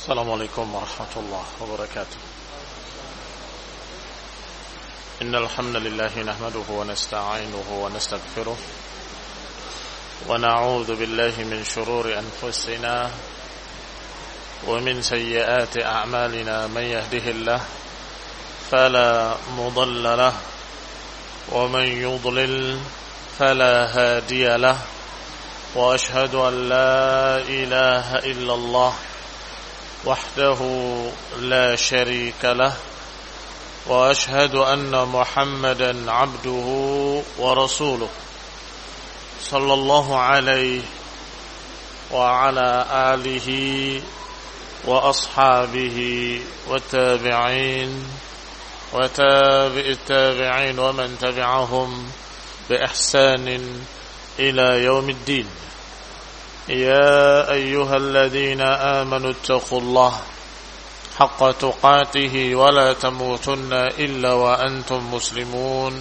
السلام عليكم ورحمة الله وبركاته. إن الحمد لله نحمده ونستعينه ونستغفره ونعوذ بالله من شرور أنفسنا ومن سيئات أعمالنا. من يهده الله فلا مضل له ومن يضلل فلا هادي له وأشهد أن لا إله إلا الله وحده لا شريك له وأشهد أن محمدا عبده ورسوله صلى الله عليه وعلى آله وأصحابه والتابعين وتابع التابعين ومن تبعهم بإحسان إلى يوم الدين. يا أيها الذين آمنوا اتقوا الله حق تقاته ولا تموتن إلا وأنتم مسلمون.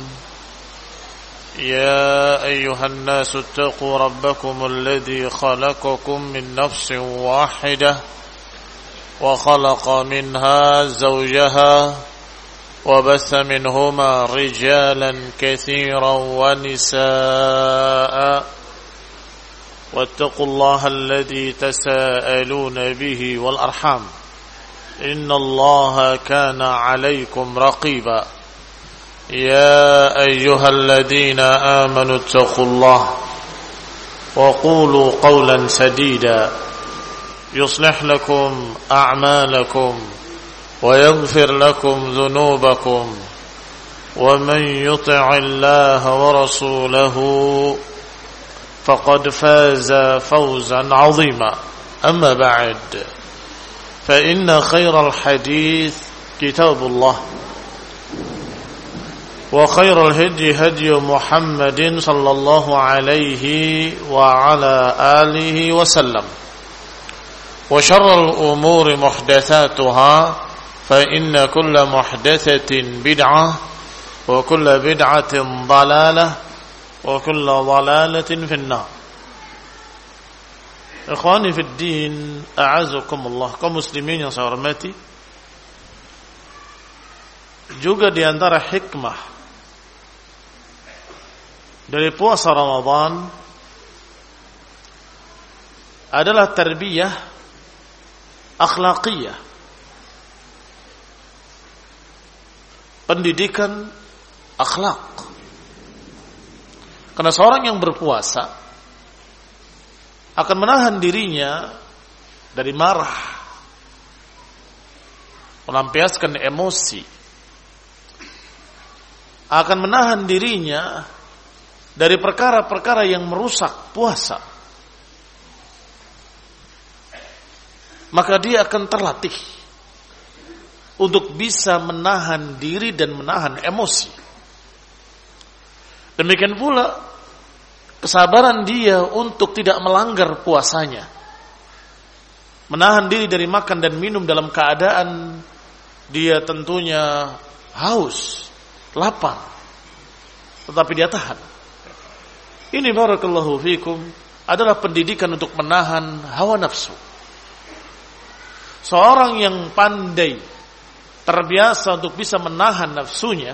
يا أيها الناس اتقوا ربكم الذي خلقكم من نفس واحدة وخلق منها زوجها وبث منهما رجالا كثيرا ونساء واتقوا الله الذي تساءلون به والأرحام إن الله كان عليكم رقيبا. يا أيها الذين آمنوا اتقوا الله وقولوا قولا سديدا يصلح لكم أعمالكم ويغفر لكم ذنوبكم ومن يطع الله ورسوله فقد فاز فوزا عظيما. أما بعد فإن خير الحديث كتاب الله وخير الهدي هدي محمد صلى الله عليه وعلى آله وسلم وشر الأمور محدثاتها فإن كل محدثة بدعة وكل بدعة ضلالة وكل ضلالة في النار. Ikhwani fi din, a'azakumullah, kaum muslimin yang saya hormati. Juga di antara hikmah dari puasa Ramadan adalah tarbiyah akhlaqiyah, pendidikan akhlak. Karena seorang yang berpuasa akan menahan dirinya dari marah, melampiaskan emosi, akan menahan dirinya dari perkara-perkara yang merusak puasa. Maka dia akan terlatih untuk bisa menahan diri dan menahan emosi. Demikian pula kesabaran dia untuk tidak melanggar puasanya, menahan diri dari makan dan minum dalam keadaan dia tentunya haus, lapar, tetapi dia tahan. Ini barakallahu fikum adalah pendidikan untuk menahan hawa nafsu. Seorang yang pandai, terbiasa untuk bisa menahan nafsunya,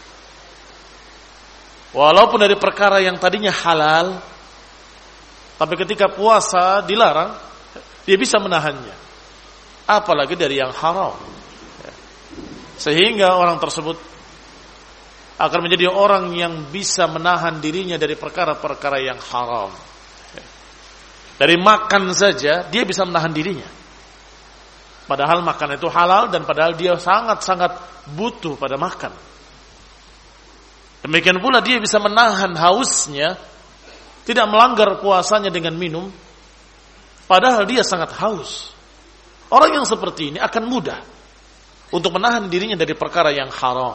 walaupun dari perkara yang tadinya halal, tapi ketika puasa dilarang, dia bisa menahannya. Apalagi dari yang haram. Sehingga orang tersebut akan menjadi orang yang bisa menahan dirinya dari perkara-perkara yang haram. Dari makan saja, dia bisa menahan dirinya. Padahal makan itu halal dan padahal dia sangat-sangat butuh pada makan. Demikian pula dia bisa menahan hausnya, tidak melanggar puasanya dengan minum, padahal dia sangat haus. Orang yang seperti ini akan mudah untuk menahan dirinya dari perkara yang haram.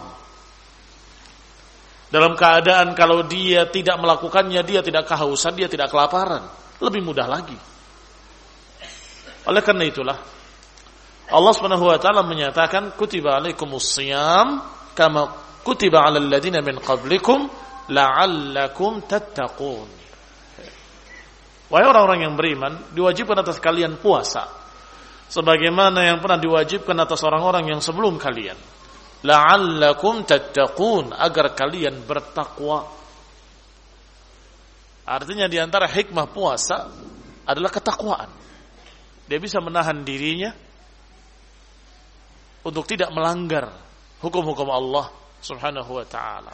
Dalam keadaan kalau dia tidak melakukannya, dia tidak kehausan, dia tidak kelaparan, lebih mudah lagi. Oleh karena itulah Allah Subhanahu wa taala menyatakan kutiba alaikumus shiyam kama kutiba 'alal ladzina min qablikum la'allakum tattaqun. Wahai orang-orang yang beriman, diwajibkan atas kalian puasa sebagaimana yang pernah diwajibkan atas orang-orang yang sebelum kalian. La'allakum tattaqun, agar kalian bertakwa. Artinya di antara hikmah puasa adalah ketakwaan. Dia bisa menahan dirinya untuk tidak melanggar hukum-hukum Allah Subhanahu wa ta'ala.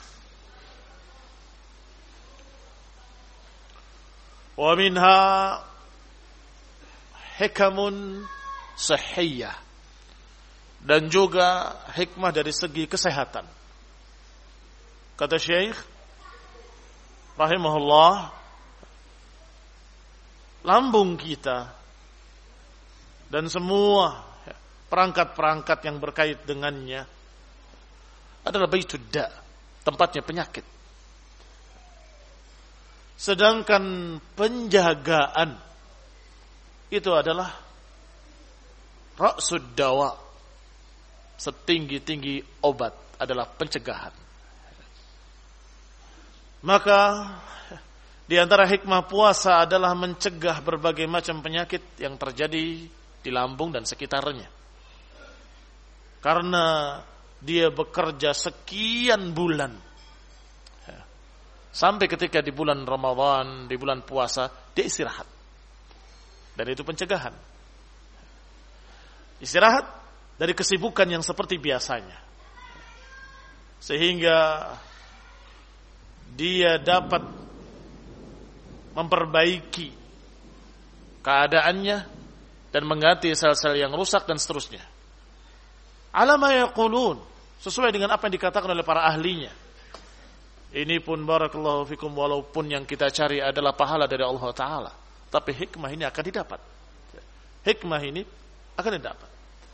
Wa minha hikamun sahihah, dan juga hikmah dari segi kesehatan. Kata Syekh rahimahullah, lambung kita dan semua perangkat-perangkat yang berkait dengannya adalah baitud da, tempatnya penyakit. Sedangkan penjagaan itu adalah ra'sud dawa, setinggi-tinggi obat adalah pencegahan. Maka di antara hikmah puasa adalah mencegah berbagai macam penyakit yang terjadi di lambung dan sekitarnya. Karena dia bekerja sekian bulan, sampai ketika di bulan Ramadan, di bulan puasa, dia istirahat. Dan itu pencegahan. Istirahat dari kesibukan yang seperti biasanya. Sehingga dia dapat memperbaiki keadaannya dan mengganti sel-sel yang rusak dan seterusnya. Ala ma yaqulun, sesuai dengan apa yang dikatakan oleh para ahlinya. Ini pun barakallahu fikum, walaupun yang kita cari adalah pahala dari Allah Ta'ala, tapi hikmah ini akan didapat. Hikmah ini akan didapat.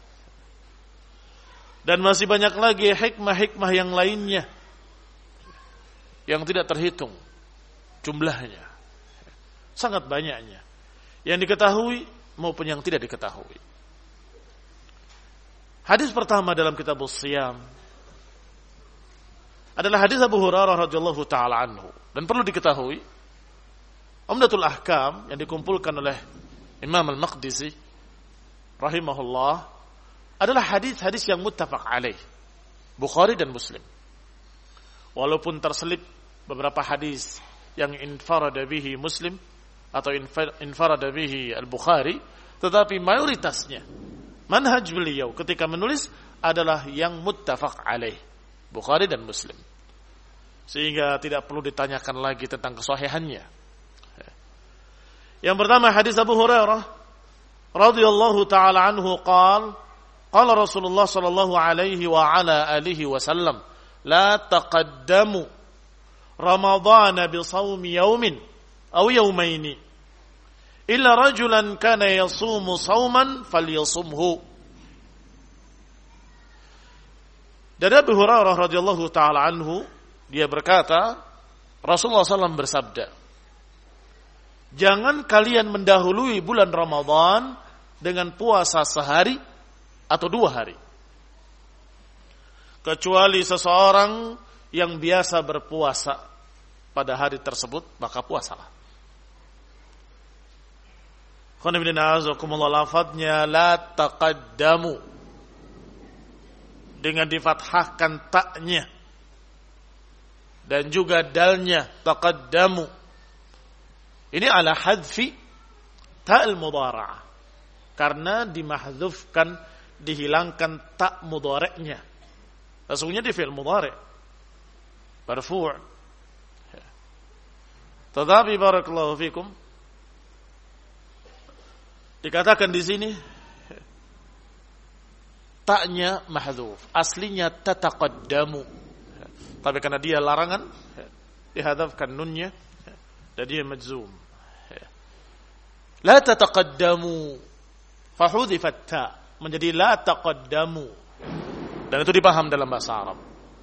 Dan masih banyak lagi hikmah-hikmah yang lainnya yang tidak terhitung jumlahnya. Sangat banyaknya yang diketahui maupun yang tidak diketahui. Hadis pertama dalam Kitabus Shiyam adalah hadis Abu Hurairah radhiyallahu taala anhu, dan perlu diketahui Umdatul Ahkam yang dikumpulkan oleh Imam Al-Maqdisi rahimahullah adalah hadis-hadis yang muttafaq alaih, Bukhari dan Muslim. Walaupun terselip beberapa hadis yang infarada bihi Muslim atau infarada bihi Al-Bukhari, tetapi mayoritasnya manhaj beliau ketika menulis adalah yang muttafaq alaih, Bukhari dan Muslim. Sehingga tidak perlu ditanyakan lagi tentang kesahihannya. Yang pertama hadis Abu Hurairah radhiyallahu taala anhu qala Rasulullah sallallahu alaihi wa ala alihi wasallam, la taqaddamu Ramadhan bi shaumi yawmin aw yawmaini illa rajulan kana yasumu shauman falyasumhu. Dari Abu Hurairah radhiyallahu taala anhu, dia berkata, Rasulullah SAW bersabda, jangan kalian mendahului bulan Ramadan dengan puasa sehari atau 2 hari, kecuali seseorang yang biasa berpuasa pada hari tersebut, maka puasalah. Lafadznya la taqaddamu dengan difathahkan taknya dan juga dalnya taqaddamu. Ini ala hadfi ta'al mudhara'ah, karena dimahdzufkan, dihilangkan tak mudhari'nya. Sesungguhnya di fi'il mudhari' marfu'. Tetapi barakallahu fikum, dikatakan di sini taknya mahdzuf, aslinya tataqaddamu, tapi karena dia larangan dihadzafkan nunnya dan dia majzum. La tataqaddamu fahudhifat ta menjadi la taqaddamu, dan itu dipaham dalam bahasa Arab.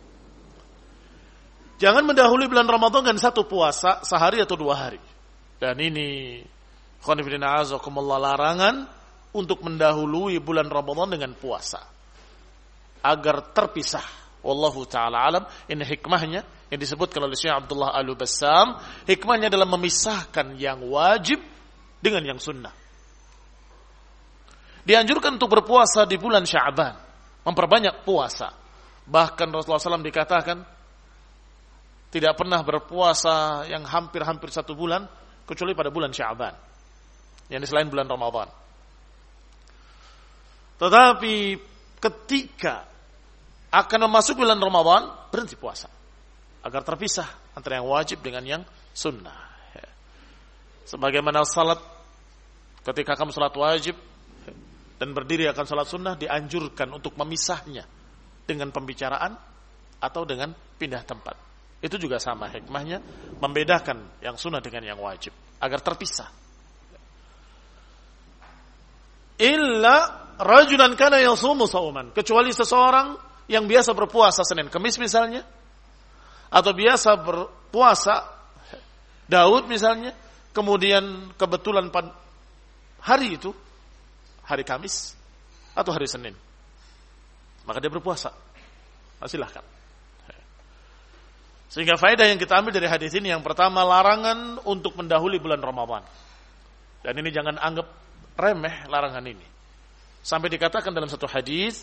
Jangan mendahului bulan Ramadan dengan satu puasa sehari atau 2 hari. Dan ini larangan untuk mendahului bulan Ramadan dengan puasa agar terpisah. Wallahu ta'ala alam. Ini hikmahnya yang disebutkan oleh Syekh Abdullah Al-Bassam. Hikmahnya adalah memisahkan yang wajib dengan yang sunnah. Dianjurkan untuk berpuasa di bulan Sya'ban, memperbanyak puasa. Bahkan Rasulullah SAW dikatakan tidak pernah berpuasa yang hampir-hampir 1 bulan kecuali pada bulan Sya'ban, yang selain bulan Ramadan. Tetapi ketika akan memasuki bulan Ramadan, berhenti puasa agar terpisah antara yang wajib dengan yang sunnah. Sebagaimana salat, ketika kamu salat wajib dan berdiri akan salat sunnah, dianjurkan untuk memisahnya dengan pembicaraan atau dengan pindah tempat. Itu juga sama hikmahnya, membedakan yang sunnah dengan yang wajib agar terpisah. Illa rajulan kana yasumu sauman, kecuali seseorang yang biasa berpuasa Senin Kamis misalnya, atau biasa berpuasa Daud misalnya, kemudian kebetulan hari itu hari Kamis atau hari Senin, maka dia berpuasa. Silahkan. Sehingga faedah yang kita ambil dari hadis ini, yang pertama, larangan untuk mendahului bulan Ramadan. Dan ini jangan anggap remeh larangan ini. Sampai dikatakan dalam satu hadis,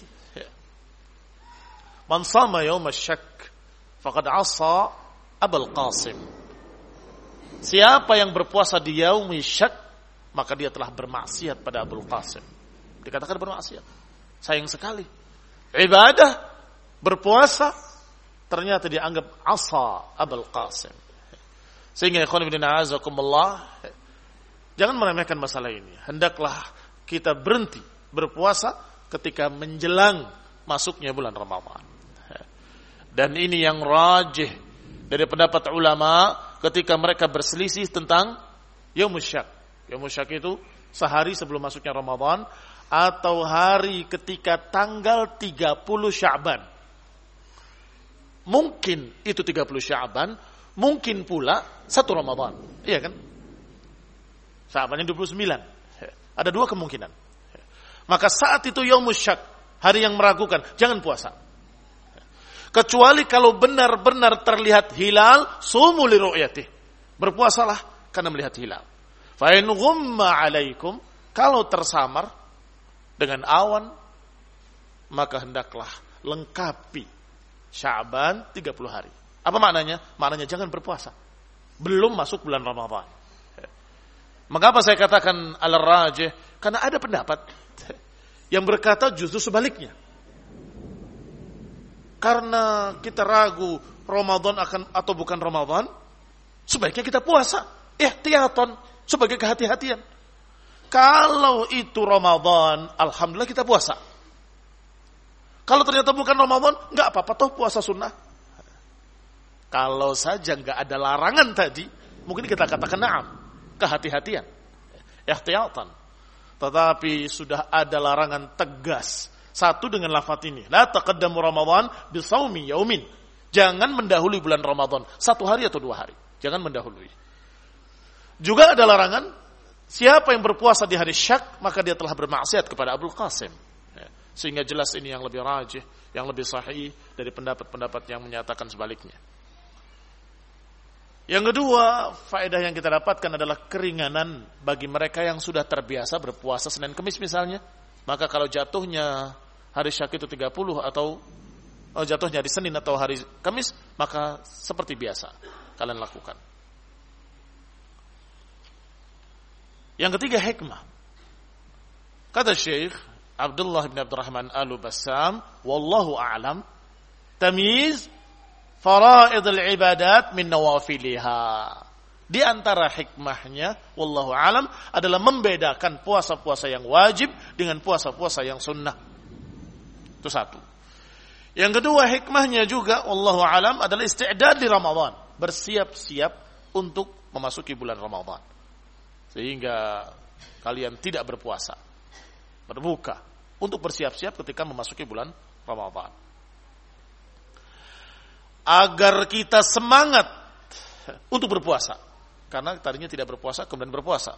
man sama yaum asyak faqad asa Abul Qasim. Siapa yang berpuasa di yaum syak, maka dia telah bermaksiat pada Abul Qasim. Dikatakan bermaksiat. Sayang sekali. Ibadah, berpuasa, ternyata dianggap asa Abul Qasim. Sehingga ikhwan fillah azakumullah, jangan meremehkan masalah ini. Hendaklah kita berhenti berpuasa ketika menjelang masuknya bulan Ramadan. Dan ini yang rajih dari pendapat ulama ketika mereka berselisih tentang Yaumul Syak. Yaumul Syak itu sehari sebelum masuknya Ramadan atau hari ketika tanggal 30 Sya'ban. Mungkin itu 30 Sya'ban, mungkin pula 1 Ramadan. Iya kan? Sya'bannya 29. Ada 2 kemungkinan. Maka saat itu Yaumul Syak, hari yang meragukan, jangan puasa. Kecuali kalau benar-benar terlihat hilal, sumu li ru'yatih. Berpuasalah karena melihat hilal. Fa in ghumma 'alaikum, kalau tersamar dengan awan, maka hendaklah lengkapi Sya'ban 30 hari. Apa maknanya? Maknanya jangan berpuasa. Belum masuk bulan Ramadan. Mengapa saya katakan al-rajih? Karena ada pendapat yang berkata justru sebaliknya. Karena kita ragu Ramadan akan atau bukan Ramadan, sebaiknya kita puasa. Ihtiyatan, sebagai kehati-hatian. Kalau itu Ramadan, alhamdulillah kita puasa. Kalau ternyata bukan Ramadan, enggak apa-apa toh puasa sunnah. Kalau saja enggak ada larangan tadi, mungkin kita katakan na'am, kehati-hatian, ihtiyatan. Tetapi sudah ada larangan tegas. Satu dengan lafaz ini, la taqaddamu Ramadan bisawmi yaumin. Jangan mendahului bulan Ramadan 1 hari atau 2 hari. Jangan mendahului. Juga ada larangan, siapa yang berpuasa di hari Syak, maka dia telah bermaksiat kepada Abul Qasim. Sehingga jelas ini yang lebih rajih, yang lebih sahih dari pendapat-pendapat yang menyatakan sebaliknya. Yang kedua, faedah yang kita dapatkan adalah keringanan bagi mereka yang sudah terbiasa berpuasa Senin Kamis misalnya. Maka kalau jatuhnya hari Syak itu 30 atau jatuhnya di Senin atau hari Kamis, maka seperti biasa kalian lakukan. Yang ketiga, hikmah. Kata Syekh Abdullah bin Abdurrahman Al-Bassam, wallahu a'lam, tamyiz faraid al-ibadat min nawafiliha. Di antara hikmahnya, wallahu a'lam, adalah membedakan puasa-puasa yang wajib dengan puasa-puasa yang sunnah. Itu satu. Yang kedua, hikmahnya juga, wallahu a'lam, adalah isti'dad di Ramadan. Bersiap-siap untuk memasuki bulan Ramadan. Sehingga kalian tidak berpuasa. Berbuka. Untuk bersiap-siap ketika memasuki bulan Ramadan. Agar kita semangat untuk berpuasa. Karena tadinya tidak berpuasa, kemudian berpuasa.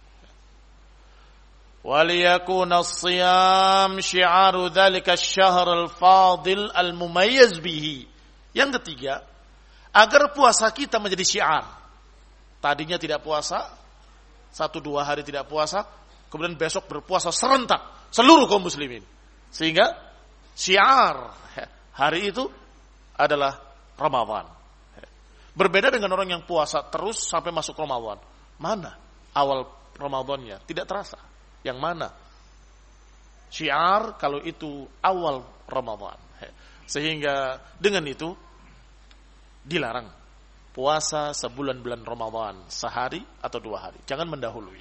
Waliyakuna as-siyam syi'aru dzalika asy-syahr al-fadil al-mumayyiz bihi. Yang ketiga, agar puasa kita menjadi syiar. Tadinya tidak puasa, 1-2 hari tidak puasa, kemudian besok berpuasa serentak seluruh kaum muslimin. Sehingga syiar hari itu adalah Ramadan. Berbeda dengan orang yang puasa terus sampai masuk Ramadan. Mana awal Ramadannya? Tidak terasa. Yang mana? Syiar kalau itu awal Ramadan. Sehingga dengan itu dilarang puasa sebulan-bulan Ramadan, sehari atau 2 hari. Jangan mendahului.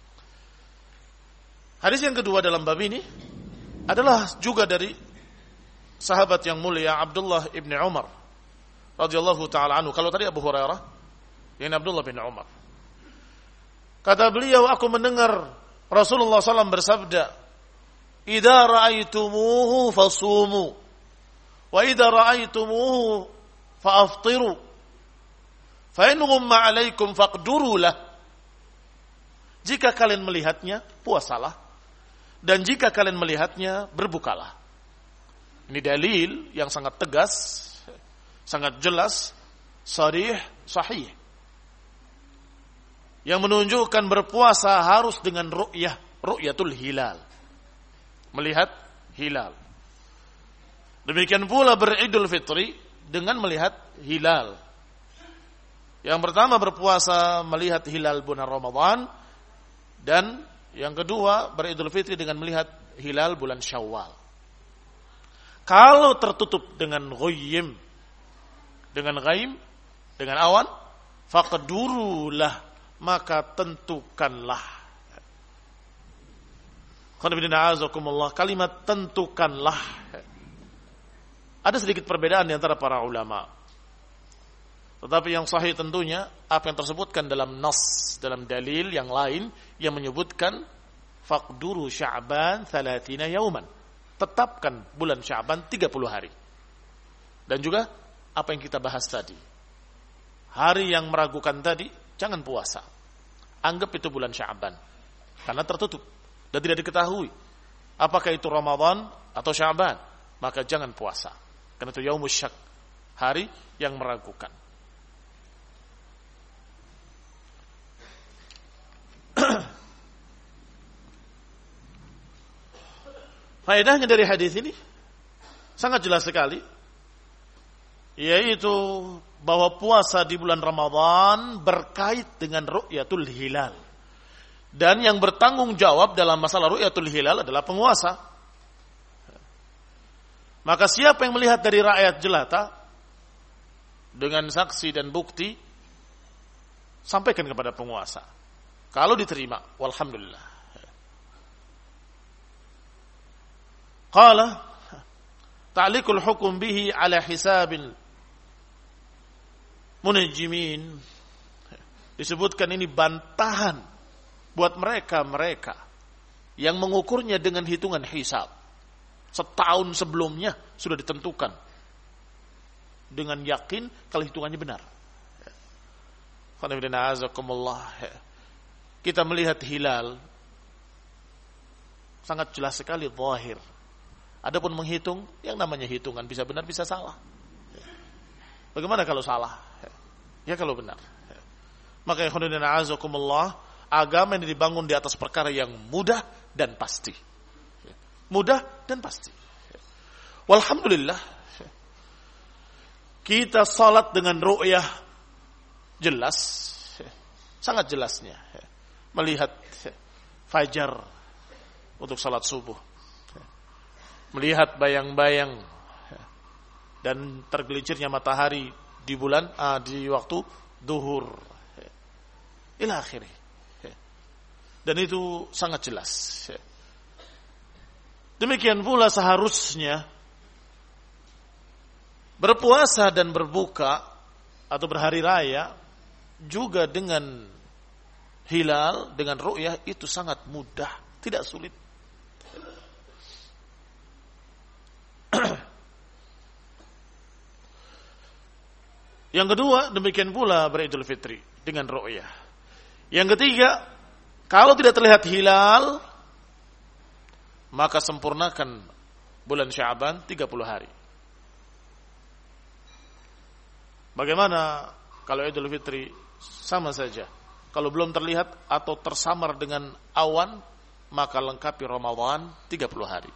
Hadis yang kedua dalam bab ini adalah juga dari sahabat yang mulia Abdullah ibn Umar radhiyallahu taala anhu. Kalau tadi Abu Hurairah, ini Abdullah bin Umar. Kata beliau, aku mendengar Rasulullah SAW bersabda, "Idza ra'aitumuhu fasumu, wa idza ra'aitumuhu fa'aftiru." Fa'in ghumma 'alaikum faqduru lah. Jika kalian melihatnya, puasalah. Dan jika kalian melihatnya, berbukalah. Ini dalil yang sangat tegas, sangat jelas, sharih, sahih. Yang menunjukkan berpuasa harus dengan ru'yatul hilal. Melihat hilal. Demikian pula beridul fitri dengan melihat hilal. Yang pertama berpuasa melihat hilal bulan Ramadan, dan yang kedua beridul fitri dengan melihat hilal bulan Syawal. Kalau tertutup dengan ghaim, dengan awan, faqdurulah, maka tentukanlah. Kalimat tentukanlah. Ada sedikit perbedaan di antara para ulama. Tetapi yang sahih tentunya apa yang tersebutkan dalam nas, dalam dalil yang lain yang menyebutkan faqduru Sya'ban 30 yauman. Tetapkan bulan Sya'ban 30 hari. Dan juga apa yang kita bahas tadi. Hari yang meragukan tadi jangan puasa. Anggap itu bulan Sya'ban. Karena tertutup dan tidak diketahui apakah itu Ramadan atau Sya'ban, maka jangan puasa. Karena itu yaumus syak, hari yang meragukan. Faedahnya dari hadis ini sangat jelas sekali, yaitu bahwa puasa di bulan Ramadan berkait dengan ru'yatul hilal. Dan yang bertanggung jawab dalam masalah ru'yatul hilal adalah penguasa. Maka siapa yang melihat dari rakyat jelata dengan saksi dan bukti, sampaikan kepada penguasa. Kalau diterima, walhamdulillah. Qala ta'liqul hukum bihi ala hisabil munajjimin. Disebutkan ini bantahan buat mereka yang mengukurnya dengan hitungan hisab. Setahun sebelumnya sudah ditentukan dengan yakin kalau hitungannya benar. Kita melihat hilal sangat jelas sekali zahir. Adapun menghitung, yang namanya hitungan bisa benar bisa salah. Bagaimana kalau salah? Ya kalau benar. Maka ikhwanuddin a'azakumullah, agama ini dibangun di atas perkara yang mudah dan pasti. Mudah dan pasti. Walhamdulillah, kita salat dengan ru'yah jelas, sangat jelasnya. Melihat fajar untuk salat subuh. Melihat bayang-bayang dan tergelincirnya matahari di bulan di waktu duhur ila akhirih. Dan itu sangat jelas. Demikian pula seharusnya berpuasa dan berbuka atau berhari raya juga dengan hilal, dengan ru'yah itu sangat mudah, tidak sulit. Yang kedua, demikian pula beridul fitri dengan ru'yah. Yang ketiga, kalau tidak terlihat hilal, maka sempurnakan bulan Sya'ban 30 hari. Bagaimana kalau Idul Fitri? Sama saja. Kalau belum terlihat atau tersamar dengan awan, maka lengkapi Ramadan 30 hari.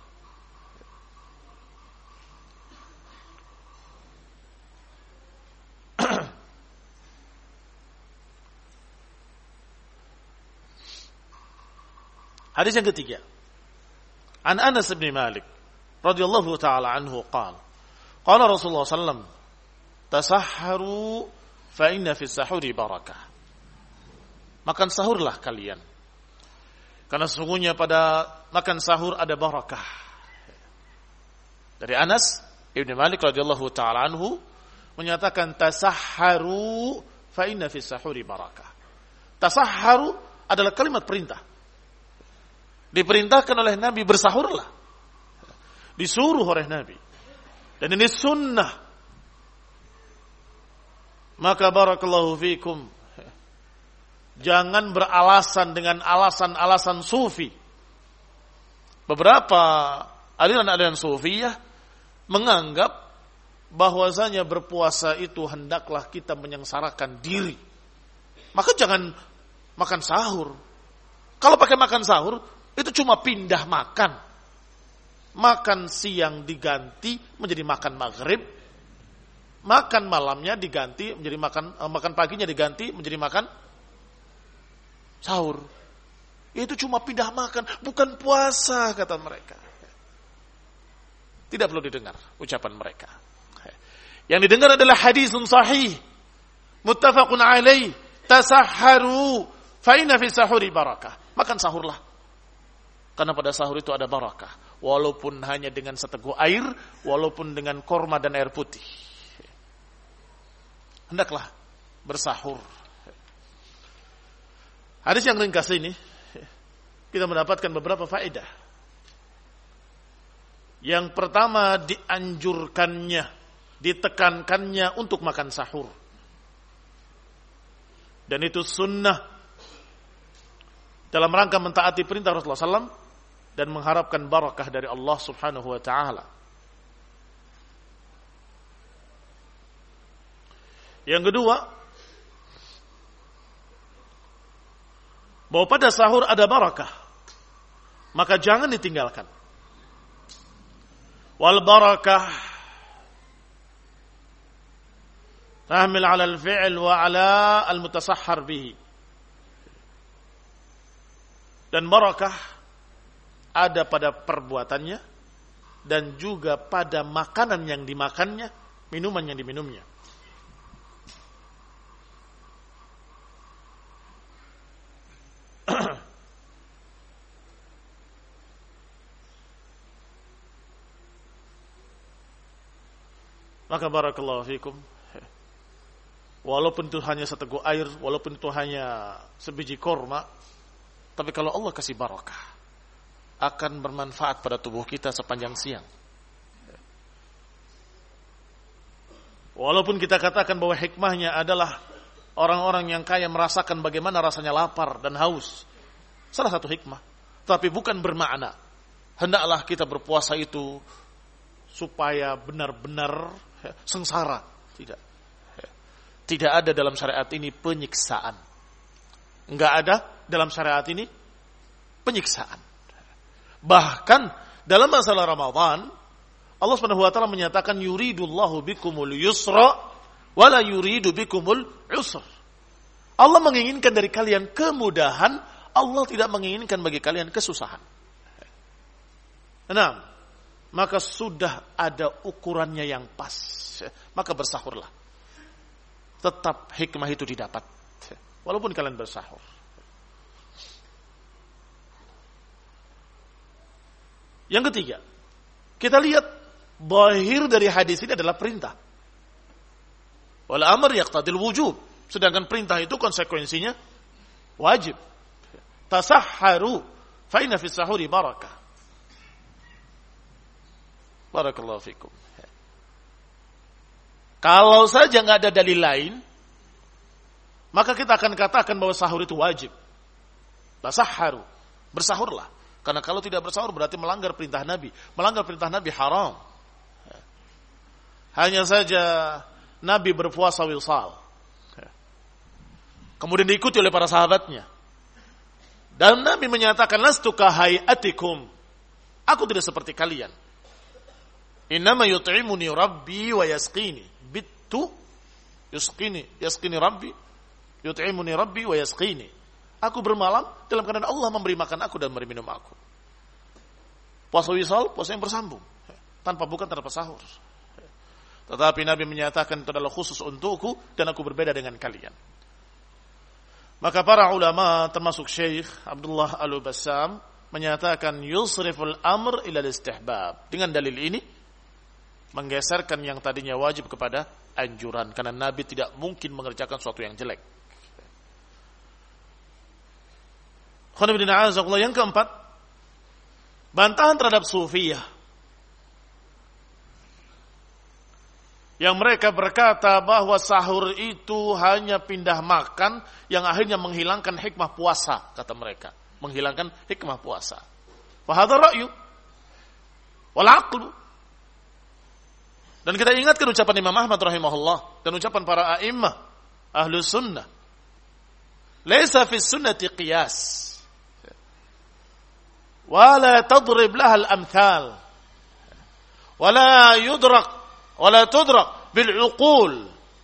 Hadis yang ketiga. An Anas bin Malik radhiyallahu taala anhu qala qala Rasulullah sallallahu tasahharu fa inna fi sahuri barakah. Makan sahurlah kalian, karena sesungguhnya pada makan sahur ada barakah. Dari Anas bin Malik radhiyallahu taala anhu menyatakan tasahharu fa inna fi sahuri barakah. Tasahharu adalah kalimat perintah. Diperintahkan oleh Nabi bersahurlah. Disuruh oleh Nabi. Dan ini sunnah. Maka barakallahu fikum. Jangan beralasan dengan alasan-alasan sufi. Beberapa aliran-aliran sufiyah menganggap bahwasanya berpuasa itu hendaklah kita menyengsarakan diri. Maka jangan makan sahur. Kalau pakai makan sahur, itu cuma pindah makan. Makan siang diganti menjadi makan maghrib. Makan malamnya diganti menjadi makan paginya diganti menjadi makan sahur. Itu cuma pindah makan, bukan puasa kata mereka. Tidak perlu didengar ucapan mereka. Yang didengar adalah hadisun sahih, muttafaqun alaih, tasahharu fa inna fi sahuri barakah. Makan sahurlah. Karena pada sahur itu ada barakah. Walaupun hanya dengan seteguk air, walaupun dengan korma dan air putih. Hendaklah bersahur. Hadis yang ringkas ini, kita mendapatkan beberapa faedah. Yang pertama, dianjurkannya, ditekankannya untuk makan sahur. Dan itu sunnah dalam rangka mentaati perintah Rasulullah SAW dan mengharapkan barakah dari Allah Subhanahu wa taala. Yang kedua, bahwa pada sahur ada barakah, maka jangan ditinggalkan. Wal barakah tahmil 'ala al-fi'l wa 'ala al-mutasahhar bihi. Dan barakah ada pada perbuatannya dan juga pada makanan yang dimakannya, minuman yang diminumnya. Maka barakallahu fikum, walaupun itu hanya seteguk air, walaupun itu hanya sebiji korma, tapi kalau Allah kasih barakah, akan bermanfaat pada tubuh kita sepanjang siang. Walaupun kita katakan bahwa hikmahnya adalah orang-orang yang kaya merasakan bagaimana rasanya lapar dan haus. Salah satu hikmah. Tapi bukan bermakna hendaklah kita berpuasa itu supaya benar-benar sengsara. Tidak. Tidak ada dalam syariat ini penyiksaan. Enggak ada dalam syariat ini penyiksaan. Bahkan dalam masalah Ramadan, Allah Subhanahu wa taala menyatakan yuridullahu bikumul yusra wa la yuridu bikumul usra. Allah menginginkan dari kalian kemudahan, Allah tidak menginginkan bagi kalian kesusahan. Nah, maka sudah ada ukurannya yang pas. Maka bersahurlah. Tetap hikmah itu didapat walaupun kalian bersahur. Yang ketiga, kita lihat zahir dari hadis ini adalah perintah. Wal amr yaqtadil wujub. Sedangkan perintah itu konsekuensinya wajib. Tasahharu fa inna fis sahuri barakah. Barakallahu fikum. Kalau saja enggak ada dalil lain, maka kita akan katakan bahwa sahur itu wajib. Tasahharu, bersahurlah. Karena kalau tidak bersahur berarti melanggar perintah Nabi. Melanggar perintah Nabi haram. Hanya saja Nabi berpuasa wisal. Kemudian diikuti oleh para sahabatnya. Dan Nabi menyatakan, lastu kahayatikum. Aku tidak seperti kalian. Innama yut'imuni rabbi wa yasqini. Bittu yasqini rabbi. Yut'imuni rabbi wa yasqini. Aku bermalam dalam keadaan Allah memberi makan aku dan memberi minum aku. Puasa wisal, puasa yang bersambung. Tanpa buka, tanpa sahur. Tetapi Nabi menyatakan itu adalah khusus untukku dan aku berbeda dengan kalian. Maka para ulama termasuk Syekh Abdullah Al-Bassam menyatakan yusriful amr ila istihbab. Dengan dalil ini menggeserkan yang tadinya wajib kepada anjuran karena Nabi tidak mungkin mengerjakan sesuatu yang jelek. Yang keempat, bantahan terhadap sufiyah yang mereka berkata bahwa sahur itu hanya pindah makan yang akhirnya menghilangkan hikmah puasa, kata mereka. Menghilangkan hikmah puasa. Wa hadha ra'yu wal aqlu. Dan kita ingatkan ucapan Imam Ahmad rahimahullah dan ucapan para a'immah ahlus sunnah. Laisa fi sunnati qiyas. Wa la tadrib laha al-amthal. Wa la yudrak wala tudrak bil uqul.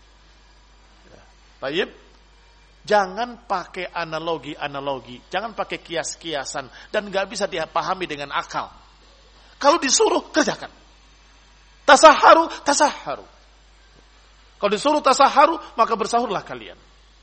Baik. Jangan pakai analogi, jangan pakai kias-kiasan dan enggak bisa dipahami dengan akal. Kalau disuruh kerjakan. Tasahharu. Kalau disuruh tasahharu, maka bersahurlah kalian.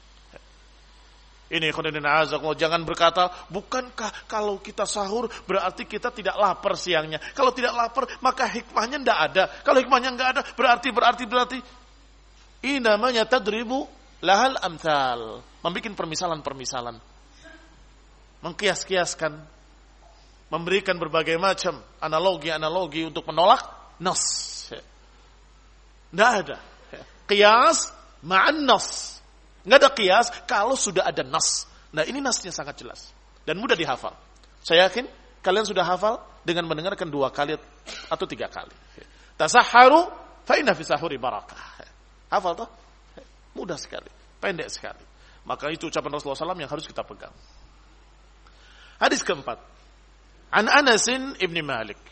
Ini khonidina azakullah, jangan berkata, bukankah kalau kita sahur berarti kita tidak lapar siangnya? Kalau tidak lapar, maka hikmahnya tidak ada. Kalau hikmahnya tidak ada, berarti. Ini namanya tadribu lahal amthal. Membikin permisalan. Mengkias-kiaskan. Memberikan berbagai macam analogi untuk menolak nas. Tidak ada. Qiyas ma'an nas. Nggak ada qiyas kalau sudah ada nas. Nah ini nasnya sangat jelas. Dan mudah dihafal. Saya yakin kalian sudah hafal dengan mendengarkan 2 kali atau 3 kali. Tasahharu fa inna fi sahuri barakah. Hafal toh? Mudah sekali. Pendek sekali. Maka itu ucapan Rasulullah SAW yang harus kita pegang. Hadis keempat. An Anas ibn Malik.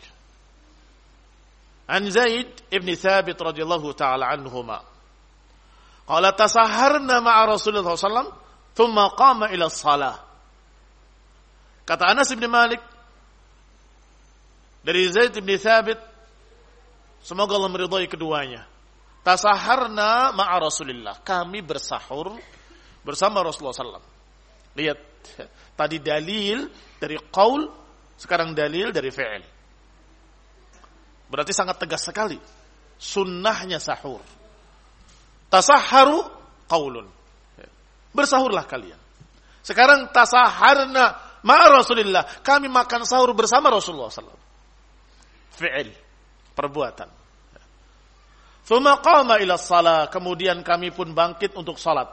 An Zaid ibn Thabit radhiyallahu ta'ala anhuma. Qala tasahharna ma'a Rasulullah SAW, thumma qama ila shalah. Kata Anas bin Malik dari Zaid bin Thabit, semoga Allah meridhai keduanya. Tasahharna ma'a Rasulillah, kami bersahur bersama Rasulullah SAW. Lihat, tadi dalil dari qaul, sekarang dalil dari fi'il. Berarti sangat tegas sekali sunnahnya sahur. Tasahharu qaulun. Bersahurlah kalian. Sekarang tasahharna ma'a Rasulillah. Kami makan sahur bersama Rasulullah SAW. Fi'il. Perbuatan. Thumma qama ila shalah. Kemudian kami pun bangkit untuk salat.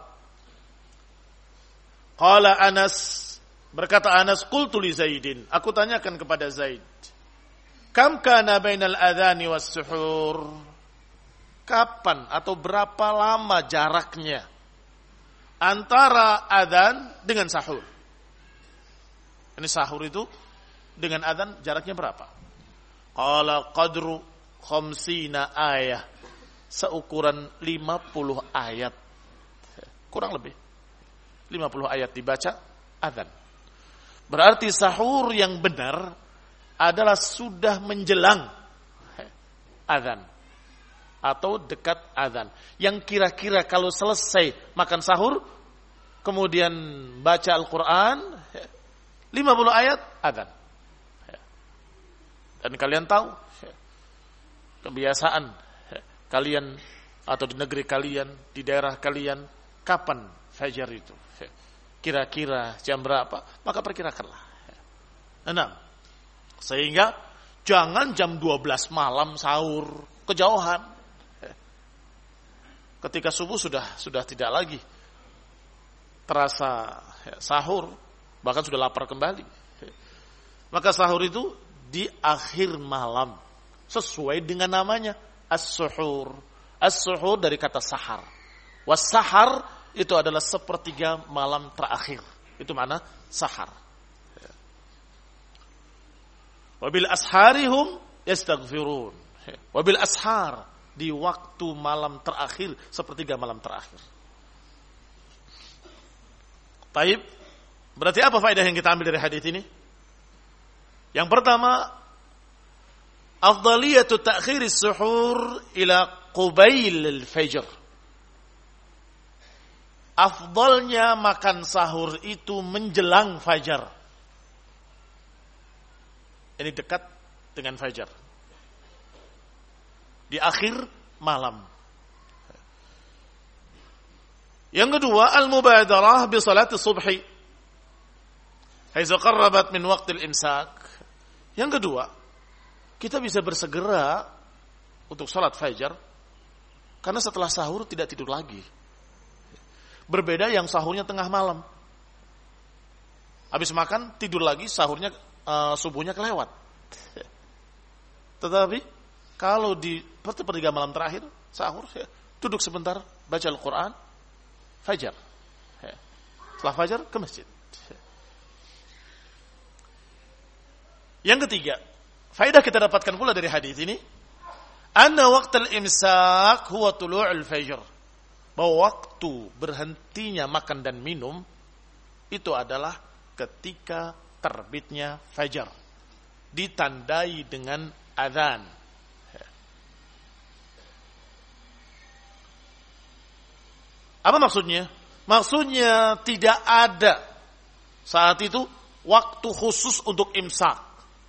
Qala Anas. Berkata Anas, qultu li Zaidin. Aku tanyakan kepada Zaid. Kam kana bainal adhani was suhur? Kapan atau berapa lama jaraknya antara adzan dengan sahur? Ini sahur itu dengan adzan jaraknya berapa? Qala qadru 50 ayah. Seukuran 50 ayat. Kurang lebih. 50 ayat dibaca adzan. Berarti sahur yang benar adalah sudah menjelang adzan. Atau dekat adzan. Yang kira-kira kalau selesai makan sahur, kemudian baca Al-Quran, 50 ayat, adzan. Dan kalian tahu, kebiasaan kalian, atau di negeri kalian, di daerah kalian, kapan fajar itu? Kira-kira jam berapa? Maka perkirakanlah. 6. Sehingga, jangan jam 12 malam sahur, kejauhan. Ketika subuh sudah tidak lagi terasa sahur, bahkan sudah lapar kembali. Maka sahur itu di akhir malam, sesuai dengan namanya as-suhur. As-suhur dari kata sahar. Was-sahar itu adalah sepertiga malam terakhir. Itu mana? Sahar. Wabil asharihum yastaghfirun. Wabil ashar, di waktu malam terakhir, sepertiga malam terakhir. Taib, berarti apa faedah yang kita ambil dari hadis ini? Yang pertama, afdaliyatu ta'khiris suhur ila qubail al-fajr. Afdalnya makan sahur itu menjelang fajar. Ini dekat dengan fajar. Di akhir malam. Yang kedua, al-mubadarah bi salati subhi. Haitsu qarrabat min waqtil imsak. Yang kedua, kita bisa bersegera untuk salat fajar karena setelah sahur tidak tidur lagi. Berbeda yang sahurnya tengah malam. Habis makan tidur lagi, sahurnya subuhnya kelewat. Tetapi kalau di sepertiga malam terakhir sahur, duduk sebentar baca Al-Qur'an, fajar. Setelah fajar ke masjid. Yang ketiga, faedah kita dapatkan pula dari hadis ini, anna waqtal imsak huwa tulu'ul fajr. Bahwa waktu berhentinya makan dan minum itu adalah ketika terbitnya fajar, ditandai dengan azan. Apa maksudnya? Maksudnya tidak ada saat itu waktu khusus untuk imsak.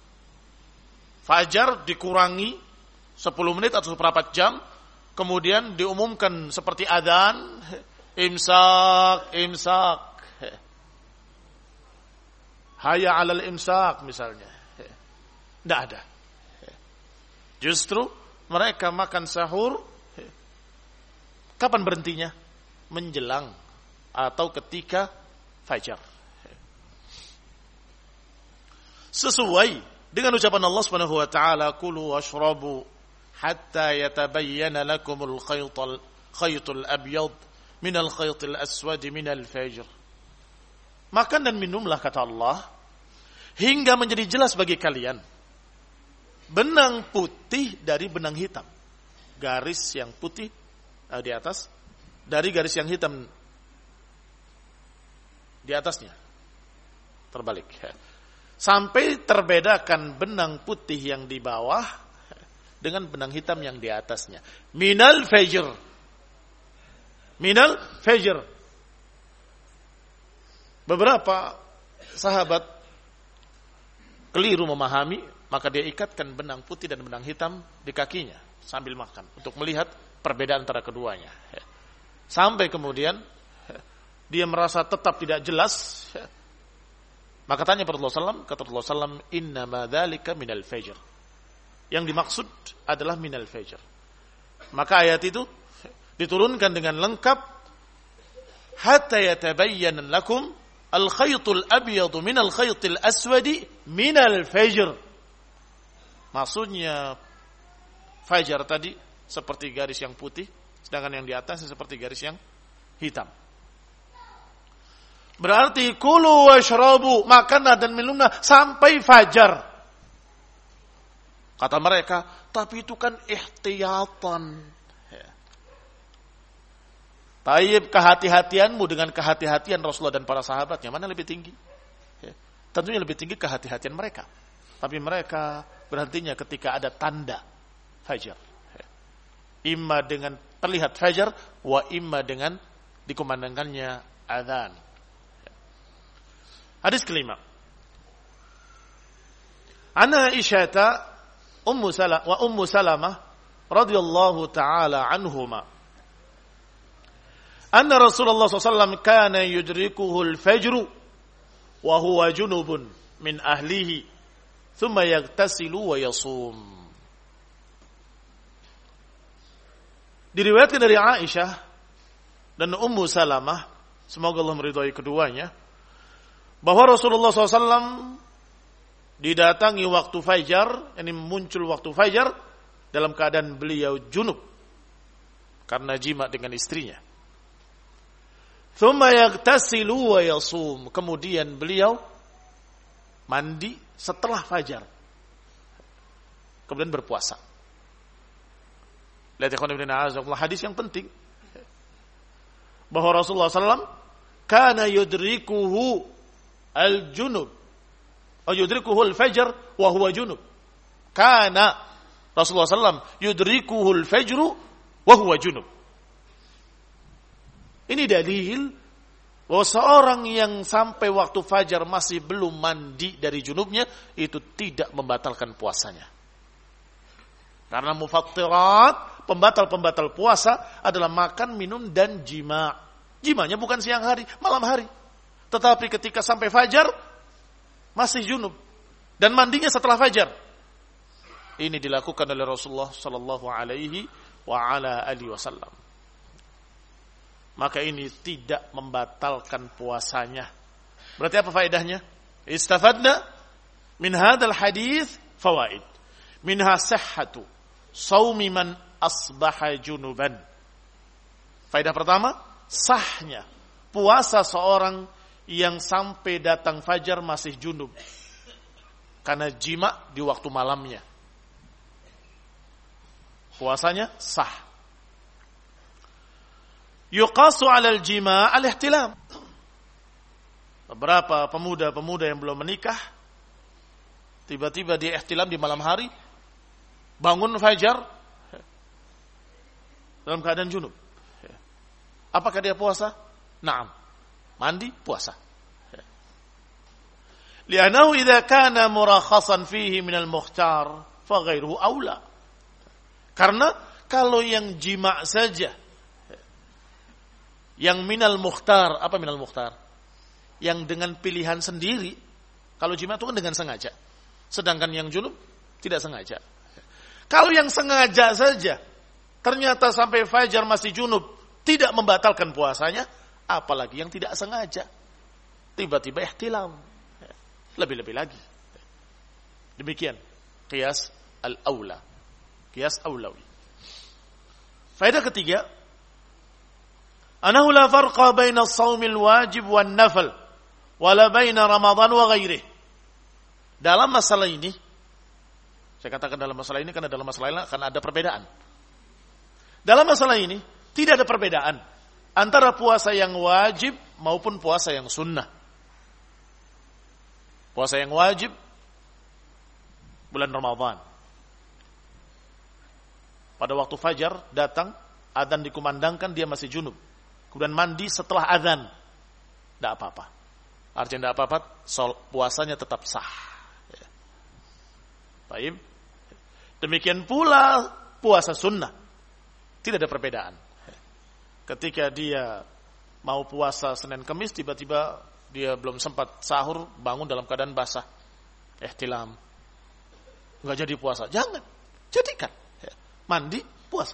Fajar dikurangi 10 menit atau seperempat jam, kemudian diumumkan seperti adzan, imsak, imsak. Hayya 'alal imsak misalnya. Tidak ada. Justru mereka makan sahur, kapan berhentinya? Menjelang atau ketika fajar. Sesuai dengan ucapan Allah Subhanahu wa taala, kulu washrabu hatta yatabayyana lakumul khaytul abyad minal khaytil aswad minal fajr. Makan dan minumlah, kata Allah, hingga menjadi jelas bagi kalian benang putih dari benang hitam. Garis yang putih di atas dari garis yang hitam di atasnya. Terbalik. Sampai terbedakan benang putih yang di bawah dengan benang hitam yang di atasnya. Minal fajr. Minal fajr. Beberapa sahabat keliru memahami, maka dia ikatkan benang putih dan benang hitam di kakinya sambil makan untuk melihat perbedaan antara keduanya. Sampai kemudian dia merasa tetap tidak jelas, maka tanya kepada Rasulullah SAW, kata Rasulullah SAW, innama dzalika minal fajr. Yang dimaksud adalah minal fajr. Maka ayat itu diturunkan dengan lengkap, hatta yatabayyana lakum al-khaytul abyadu minal khaytil aswadi minal fajr. Maksudnya fajar tadi seperti garis yang putih, sedangkan yang di atas seperti garis yang hitam. Berarti kulu washrabu, makanlah dan minumlah sampai fajar. Kata mereka, tapi itu kan ihtiyatan. Taib, kehati-hatianmu dengan kehati-hatian Rasulullah dan para sahabatnya, mana lebih tinggi? Tentunya lebih tinggi kehati-hatian mereka. Tapi mereka berhentinya ketika ada tanda fajar. Imma dengan terlihat fajar, wa imma dengan dikumandangkannya adzan. Hadis kelima. Ana Aisyah Ummu Salamah radhiyallahu taala anhuma. Anna Rasulullah SAW kana yudrikuhu al-fajr wa huwa junubun min ahlihi thumma yaghtasilu wa yasum. Diriwayatkan dari Aisyah dan Ummu Salamah, semoga Allah meridhai keduanya, bahwa Rasulullah SAW didatangi waktu fajar, ini muncul waktu fajar dalam keadaan beliau junub karena jima dengan istrinya. Thumma yaghtasilu wa yasum. Kemudian beliau mandi setelah fajar kemudian berpuasa. Lihat ikhwan fillah, hadis yang penting bahwa Rasulullah SAW kana yudrikuhu al-junub atau yudrikuhu al-fajr wa huwa junub. Kana Rasulullah SAW yudrikuhu al-fajru wa huwa junub. Ini dalil bahwa seorang yang sampai waktu fajar masih belum mandi dari junubnya itu tidak membatalkan puasanya. Karena mufattirat, pembatal-pembatal puasa adalah makan, minum, dan jima. Jimanya bukan siang hari, malam hari. Tetapi ketika sampai fajar, masih junub. Dan mandinya setelah fajar. Ini dilakukan oleh Rasulullah sallallahu alaihi wa ala alihi wasallam. Maka ini tidak membatalkan puasanya. Berarti apa faedahnya? Istafadna min hadzal hadits fawaid. Minha sihhatu shaumi man asbaha junuban. Faedah pertama, sahnya puasa seorang yang sampai datang fajar masih junub karena jima di waktu malamnya. Puasanya sah. Yuqasu 'alal jima' al-ihtilam. Beberapa pemuda-pemuda yang belum menikah tiba-tiba dia ihtilam di malam hari, bangun fajar dalam keadaan junub. Apakah dia puasa? Naam. Mandi, puasa. Li'annahu idza kana murakhasan fihi minal mukhtar fa ghairuhu aula. Karena kalau yang jima' saja, yang minal mukhtar, apa minal mukhtar? Yang dengan pilihan sendiri, kalau jima' itu kan dengan sengaja. Sedangkan yang junub tidak sengaja. Kalau yang sengaja saja, ternyata sampai fajar masih junub, tidak membatalkan puasanya, apalagi yang tidak sengaja. Tiba-tiba ihtilam. Lebih-lebih lagi. Demikian. Qiyas al-awla. Qiyas awlawi. Faedah ketiga, anahu la farqa baina as-shaumil wajib wan nafl, wala baina Ramadan wa ghairihi. Dalam masalah ini, saya katakan dalam masalah ini karena dalam masalah lain akan ada perbedaan. Dalam masalah ini tidak ada perbedaan antara puasa yang wajib maupun puasa yang sunnah. Puasa yang wajib bulan Ramadan. Pada waktu fajar datang, adzan dikumandangkan, dia masih junub. Kemudian mandi setelah adzan. Tidak apa-apa. Artinya tidak apa-apa, puasanya tetap sah. Baik. Demikian pula puasa sunnah. Tidak ada perbedaan. Ketika dia mau puasa Senin Kamis, tiba-tiba dia belum sempat sahur, bangun dalam keadaan basah. Ihtilam. Enggak jadi puasa. Jangan. Jadikan. Mandi, puasa.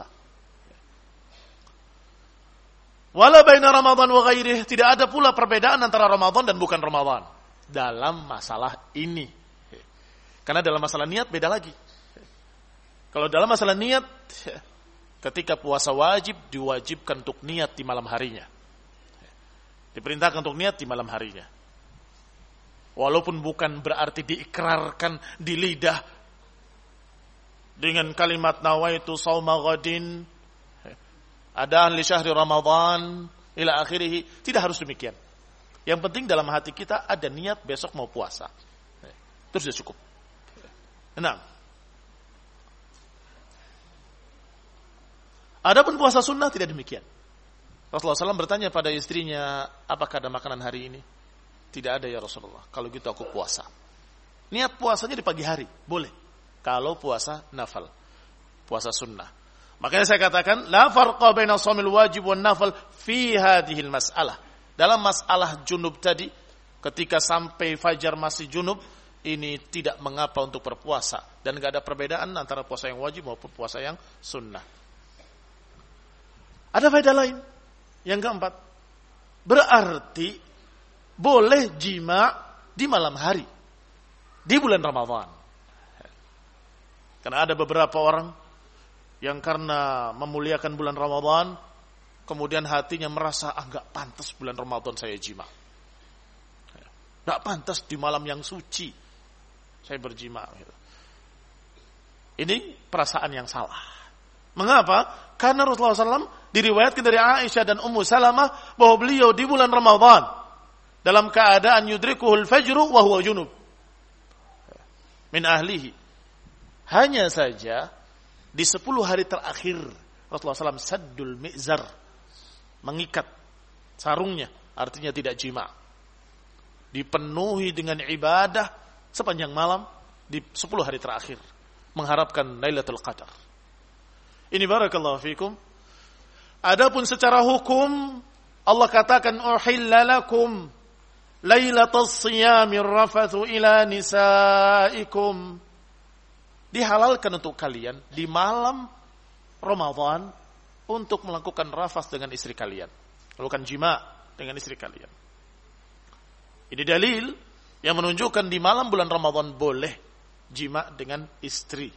Wala baina Ramadan wa ghairihi. Tidak ada pula perbedaan antara Ramadan dan bukan Ramadan. Dalam masalah ini. Karena dalam masalah niat beda lagi. Kalau dalam masalah niat, ketika puasa wajib, diwajibkan untuk niat di malam harinya. Diperintahkan untuk niat di malam harinya. Walaupun bukan berarti diikrarkan di lidah dengan kalimat nawaitu shauma ghadin adaan li syahri Ramadan ila akhirih. Tidak harus demikian. Yang penting dalam hati kita ada niat besok mau puasa. Terus sudah cukup. Nah, adapun puasa sunnah tidak demikian. Rasulullah SAW bertanya pada istrinya, apakah ada makanan hari ini? Tidak ada ya Rasulullah. Kalau gitu aku puasa. Niat puasanya di pagi hari, boleh. Kalau puasa nafal, puasa sunnah. Makanya saya katakan, la farqa baina shaumil wajib wan nafal fi hadhil mas'alah. Dalam masalah junub tadi, ketika sampai fajar masih junub, ini tidak mengapa untuk berpuasa. Dan tidak ada perbedaan antara puasa yang wajib maupun puasa yang sunnah. Ada faedah lain. Yang keempat, berarti boleh jima di malam hari, di bulan Ramadan. Karena ada beberapa orang yang karena memuliakan bulan Ramadan, kemudian hatinya merasa, enggak pantas bulan Ramadan saya jima. Enggak pantas di malam yang suci saya berjima. Ini perasaan yang salah. Mengapa? Karena Rasulullah SAW diriwayatkan dari Aisyah dan Ummu Salamah bahwa beliau di bulan Ramadan dalam keadaan yudrikuhul fajru wa huwa junub min ahlihi. Hanya saja di 10 hari terakhir Rasulullah SAW saddul mi'zar, mengikat sarungnya, artinya tidak jima. Dipenuhi dengan ibadah sepanjang malam di 10 hari terakhir, mengharapkan Lailatul Qadar. Ini barakallahu fikum. Adapun secara hukum, Allah katakan uhilla lakum lailatus siyamir rafathu ila nisaikum. Dihalalkan untuk kalian di malam Ramadan untuk melakukan rafas dengan istri kalian, melakukan jima dengan istri kalian. Ini dalil yang menunjukkan di malam bulan Ramadan boleh jima dengan istri.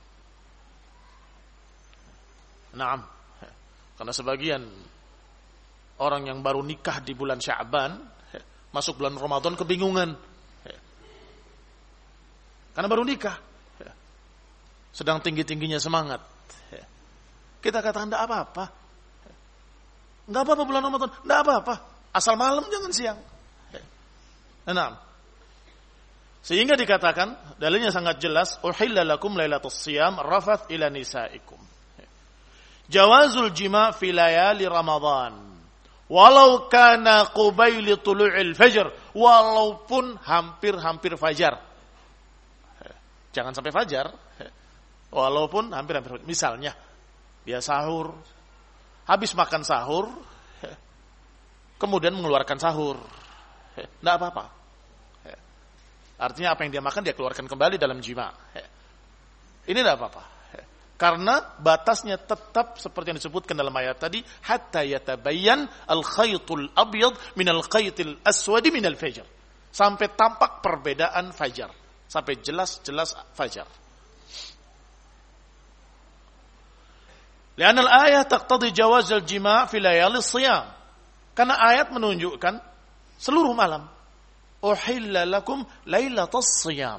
Naam. Karena sebagian orang yang baru nikah di bulan Sya'ban masuk bulan Ramadan kebingungan. Karena baru nikah. Sedang tinggi-tingginya semangat. Kita katakan tidak apa-apa. Tidak apa-apa bulan Ramadan. Tidak apa-apa. Asal malam jangan siang. Nah, sehingga dikatakan, dalilnya sangat jelas, uhilla lakum lailatus siyam rafath ila nisaikum. Jawazul jima' fi layali Ramadan. Walau kana qubaili tulu'il fajr. Walaupun hampir-hampir fajar. Jangan sampai fajar. Walaupun hampir-hampir. Misalnya, dia sahur. Habis makan sahur. Kemudian mengeluarkan sahur. Tidak apa-apa. Artinya apa yang dia makan dia keluarkan kembali dalam jima. Ini tidak apa-apa. Karena batasnya tetap seperti yang disebutkan dalam ayat tadi, hatta yatabayyan al-khaytul abyad minal khaytil aswadi minal fajr. Sampai tampak perbedaan fajar. Sampai jelas-jelas fajar. Li'anna al-ayah taqtadi jawaz al-jima' fi layali siyam. Karena ayat menunjukkan seluruh malam. Uhilla lakum lailatas siyam.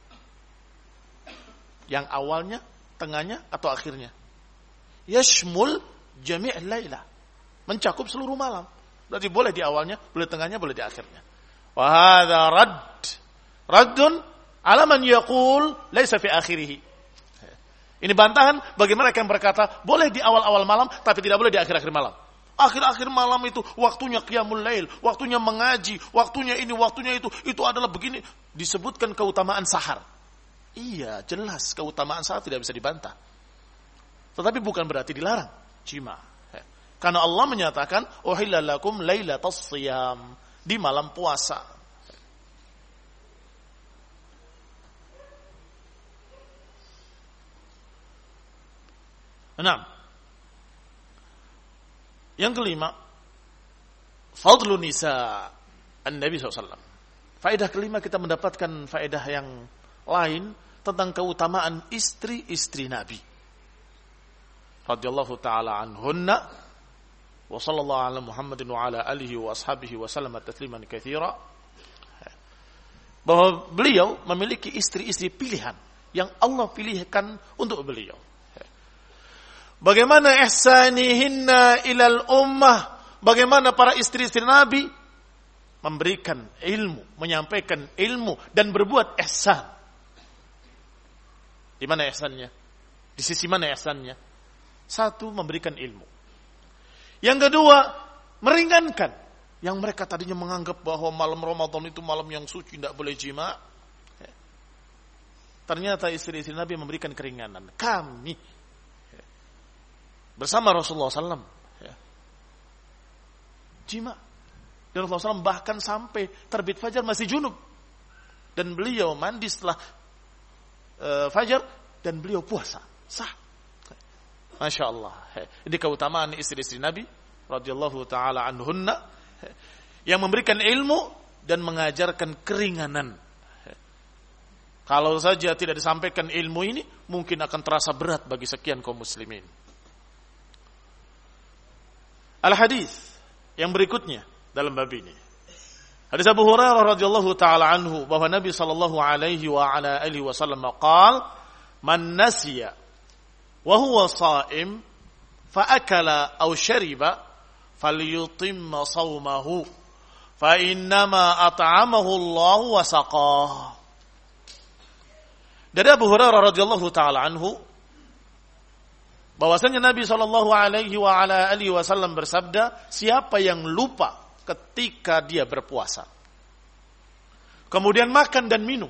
Yang awalnya, tengahnya, atau akhirnya. Yashmul jami' layla. Mencakup seluruh malam. Berarti boleh di awalnya, boleh tengahnya, boleh di akhirnya. Wa hadha raddun ala man yaqul laisa fi akhirih. Ini bantahan bagi mereka yang berkata, boleh di awal-awal malam, tapi tidak boleh di akhir-akhir malam. Akhir-akhir malam itu waktunya qiyamul lail, waktunya mengaji, waktunya ini, waktunya itu adalah begini. Disebutkan keutamaan sahar. Iya, jelas keutamaan sahar tidak bisa dibantah. Tetapi bukan berarti dilarang jima. Karena Allah menyatakan, uhilla lakum lailatas siyam, di malam puasa. Enam. Yang kelima, fadlu nisa an-Nabi SAW. Faedah kelima kita mendapatkan faedah yang lain tentang keutamaan istri-istri Nabi. Radhiyallahu ta'ala anhunna wa sallallahu ala Muhammadin wa ala alihi wa ashabihi wa sallama tasliman katsira. Bahwa beliau memiliki istri-istri pilihan yang Allah pilihkan untuk beliau. Bagaimana ihsanihinna ilal ummah, bagaimana para istri-istri Nabi memberikan ilmu, menyampaikan ilmu dan berbuat ihsan. Di mana ihsannya? Di sisi mana ihsannya? Satu, memberikan ilmu. Yang kedua, meringankan. Yang mereka tadinya menganggap bahwa malam Ramadan itu malam yang suci, tidak boleh jima. Ternyata istri-istri Nabi memberikan keringanan. Kami bersama Rasulullah SAW jima. Dan Rasulullah SAW bahkan sampai terbit fajar masih junub. Dan beliau mandi setelah fajar dan beliau puasa. Sah. Masya Allah. Ini keutamaan istri-istri Nabi radhiyallahu ta'ala anhunna yang memberikan ilmu dan mengajarkan keringanan. Kalau saja tidak disampaikan ilmu ini, mungkin akan terasa berat bagi sekian kaum muslimin. Al-hadis yang berikutnya dalam bab ini. Hadis Abu Hurairah radhiyallahu taala anhu bahwa Nabi sallallahu alaihi wa ala alihi wasallam qaal, man nasiya wa huwa sha'im fa akala aw shariba falyutimma shawmahu fa innama at'amahu Allah wa saqah. Dari Abu Hurairah radhiyallahu taala anhu bahwasanya Nabi sallallahu alaihi wa ala alihi wasallam bersabda, siapa yang lupa ketika dia berpuasa kemudian makan dan minum,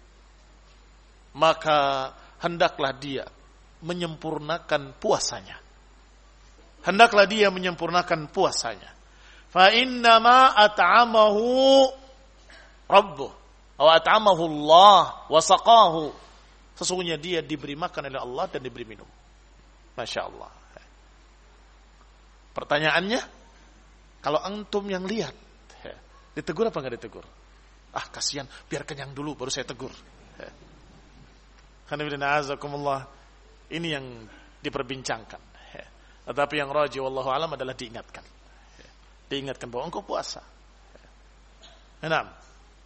maka hendaklah dia menyempurnakan puasanya. Hendaklah dia menyempurnakan puasanya. Fa innama at'amahu rabbuh atau at'amahu Allah wa saqahu. Sesungguhnya dia diberi makan oleh Allah dan diberi minum. Masya Allah. Pertanyaannya, kalau antum yang lihat, ditegur apa enggak ditegur? Ah, kasihan, biar kenyang dulu baru saya tegur. Ini yang diperbincangkan. Tetapi yang rajih wallahu alam adalah diingatkan. Diingatkan bahwa engkau puasa. Enam.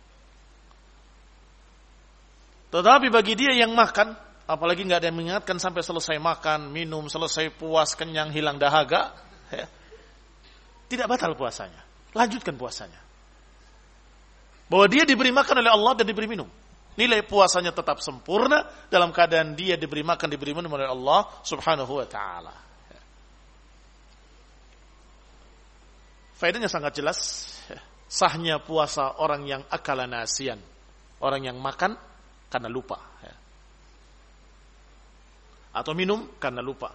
Tetapi bagi dia yang makan, apalagi nggak ada yang mengingatkan sampai selesai makan, minum, selesai puas, kenyang, hilang dahaga, tidak batal puasanya. Lanjutkan puasanya. Bahwa dia diberi makan oleh Allah dan diberi minum. Nilai puasanya tetap sempurna dalam keadaan dia diberi makan, diberi minum oleh Allah subhanahu wa ta'ala. Faedahnya sangat jelas. Sahnya puasa orang yang akala nasian. Orang yang makan karena lupa. Atau minum karena lupa.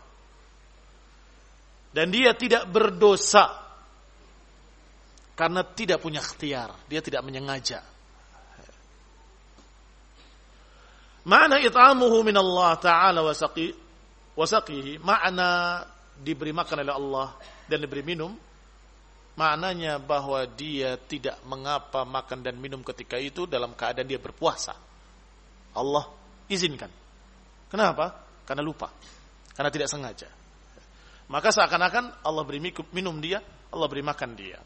Dan dia tidak berdosa karena tidak punya ikhtiar. Dia tidak menyengaja. Makna it'amuhu min Allah Ta'ala wasaqihi. Makna diberi makan oleh Allah dan diberi minum. Maknanya bahwa dia tidak mengapa makan dan minum ketika itu dalam keadaan dia berpuasa. Allah izinkan. Kenapa? Karena lupa. Karena tidak sengaja. Maka seakan-akan Allah beri minum dia, Allah beri makan dia.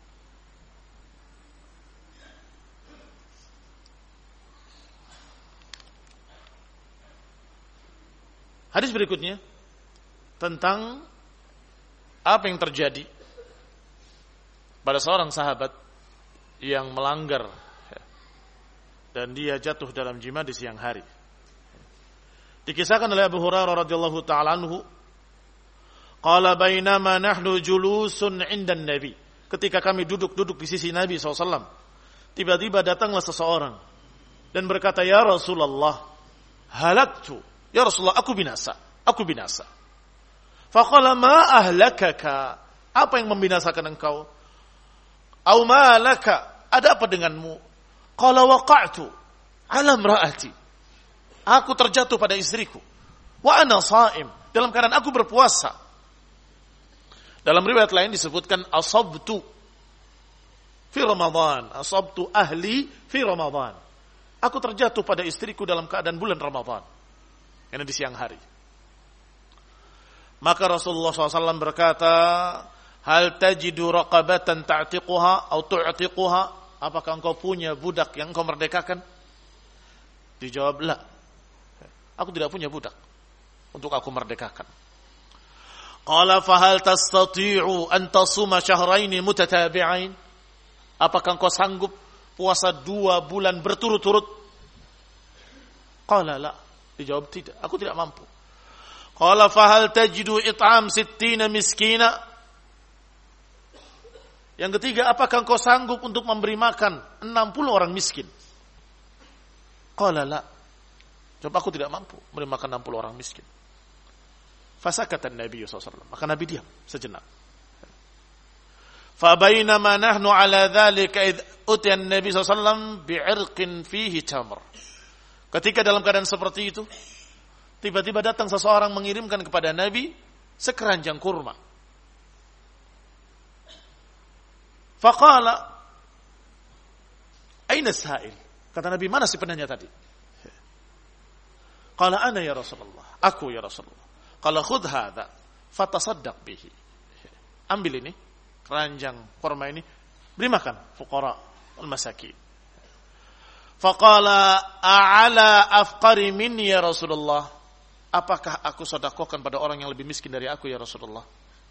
Hadis berikutnya tentang apa yang terjadi pada seorang sahabat yang melanggar dan dia jatuh dalam jima di siang hari. Dikisahkan oleh Abu Hurairah radhiyallahu ta'ala anhu, qala bainama nahnu julusun 'indan Nabi. Ketika kami duduk-duduk di sisi Nabi SAW, tiba-tiba datanglah seseorang dan berkata, "Ya Rasulullah, halaktu." Ya Rasulullah, aku binasa. Faqala ma ahlakaka? Apa yang membinasakan engkau? Au ma laka? Ada apa denganmu? Qala waqa'tu 'ala imra'ati. Aku terjatuh pada istriku. Wa ana sha'im. Dalam keadaan aku berpuasa. Dalam riwayat lain disebutkan asabtu fi Ramadan. Asabtu ahli fi Ramadan. Aku terjatuh pada istriku dalam keadaan bulan Ramadan. Ini di siang hari. Maka Rasulullah SAW berkata, hal tajidu raqabatan ta'tiquha atau tu'tiquha? Apakah engkau punya budak yang engkau merdekakan? Dijawab, la. Aku tidak punya budak untuk aku merdekakan. Qala fahal tastati'u an tasuma syahraini mutatabi'ain? Apakah engkau sanggup puasa 2 bulan berturut-turut? Qala la. Dijawab tidak, aku tidak mampu. Qala fahal tajidu it'am 60 miskina? Yang ketiga, apakah engkau sanggup untuk memberi makan 60 orang miskin? Qala la. Jawab, aku tidak mampu memberi makan 60 orang miskin. Fasakata Nabi SAW. Maka Nabi diam sejenak. Fabainama nahnu ala dhalika idh utiya Nabi SAW bi'irqin fihi tamr. Ketika dalam keadaan seperti itu, tiba-tiba datang seseorang mengirimkan kepada Nabi sekeranjang kurma. Faqala, aina sa'il? Kata Nabi, mana si penanya tadi? Qala ana ya Rasulullah. Aku ya Rasulullah. Qala khudh hadha fatasaddaq bihi. Ambil ini, keranjang kurma ini, beri makan fuqara wal masakin. Faqala a'ala afqari minni ya Rasulullah. apakah aku sedekahkan pada orang yang lebih miskin dari aku ya Rasulullah?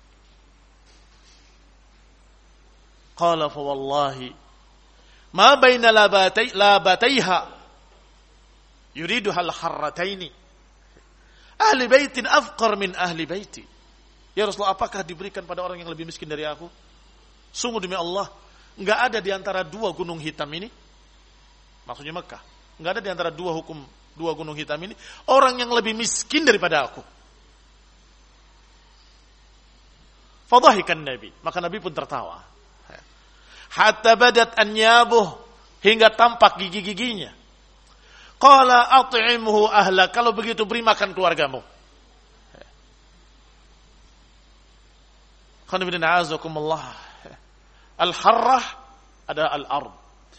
Qala fa wallahi ma baina labataiha yuridu hal harrataini ahli baitin afqar min ahli baiti. Ya Rasulullah, apakah diberikan pada orang yang lebih miskin dari aku? Sungguh demi Allah, enggak ada di antara dua gunung hitam ini, maksudnya Mekah, enggak ada di antara dua gunung hitam ini orang yang lebih miskin daripada aku. Fadhahikan Nabi, maka Nabi pun tertawa. Hatta badat anyabuh, hingga tampak gigi-giginya. Qala at'imhu ahlak, kalau begitu beri makan keluargamu. Qanibina azakumullah. Al-harrah ada al-ard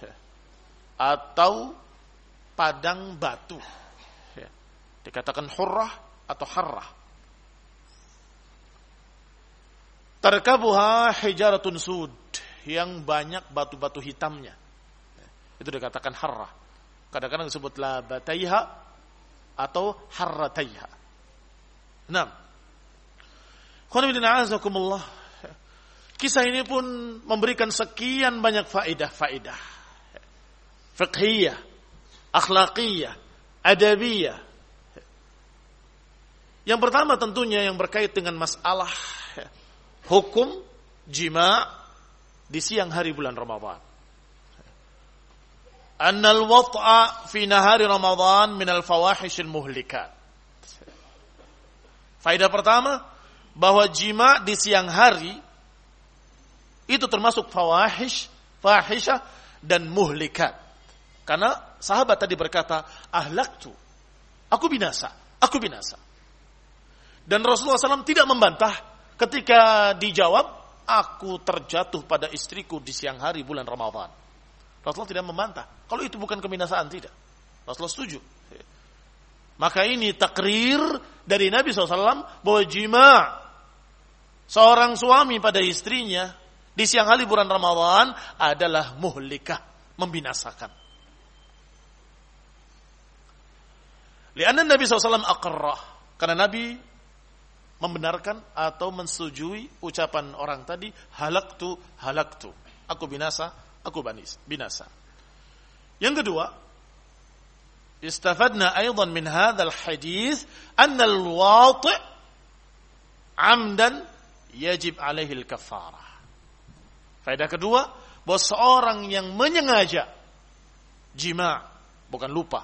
atau padang batu. Dikatakan hurrah atau harrah. Tarkabuha hijaratun sud, yang banyak batu-batu hitamnya. Itu dikatakan harrah. Kadang-kadang disebut labataiha atau harrataiha. Nah, qanibina azakumullah. Kisah ini pun memberikan sekian banyak faedah-faedah. Fiqhiyah, akhlaqiyah, adabiyah. Yang pertama tentunya yang berkait dengan masalah hukum jima' di siang hari bulan Ramadan. Annal wat'a fi nahari Ramadan minal fawahishil muhlikat. Faedah pertama, bahwa jima' di siang hari itu termasuk fahisyah dan muhlikat. Karena sahabat tadi berkata, ahlaktu, aku binasa. Dan Rasulullah SAW tidak membantah ketika dijawab, aku terjatuh pada istriku di siang hari bulan Ramadan. Rasulullah tidak membantah. Kalau itu bukan kebinasaan, tidak. Rasulullah setuju. Maka ini takrir dari Nabi SAW bahwa jima' seorang suami pada istrinya di siang hari bulan Ramadan adalah muhlikah, membinasakan. Lianna Nabi SAW aqarrah, karena Nabi membenarkan atau mensetujui ucapan orang tadi, halaktu, aku binasa, binasa. Yang kedua, istafadna aidan min hadzal hadis anna al-wati' amdan yajib alaihi al-kafarah. Faedah kedua, bahwa seorang yang menyengaja jima', bukan lupa.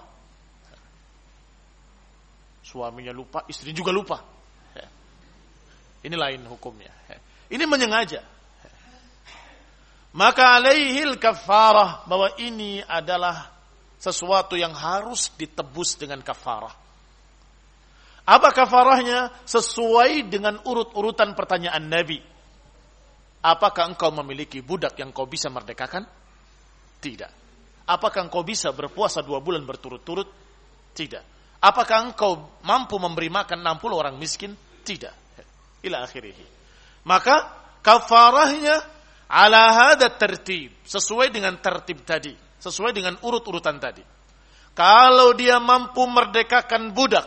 Suaminya lupa, istri juga lupa. Ini lain hukumnya. Ini menyengaja. Maka alaihil kafarah, bahwa ini adalah sesuatu yang harus ditebus dengan kafarah. Apa kafarahnya? Sesuai dengan urut-urutan pertanyaan Nabi. Apakah engkau memiliki budak yang kau bisa merdekakan? Tidak. Apakah engkau bisa berpuasa 2 bulan berturut-turut? Tidak. Apakah engkau mampu memberi makan 60 orang miskin? Tidak. Ila akhirih. Maka kafarahnya ala hadha tertib, sesuai dengan tertib tadi, sesuai dengan urut-urutan tadi. Kalau dia mampu merdekakan budak,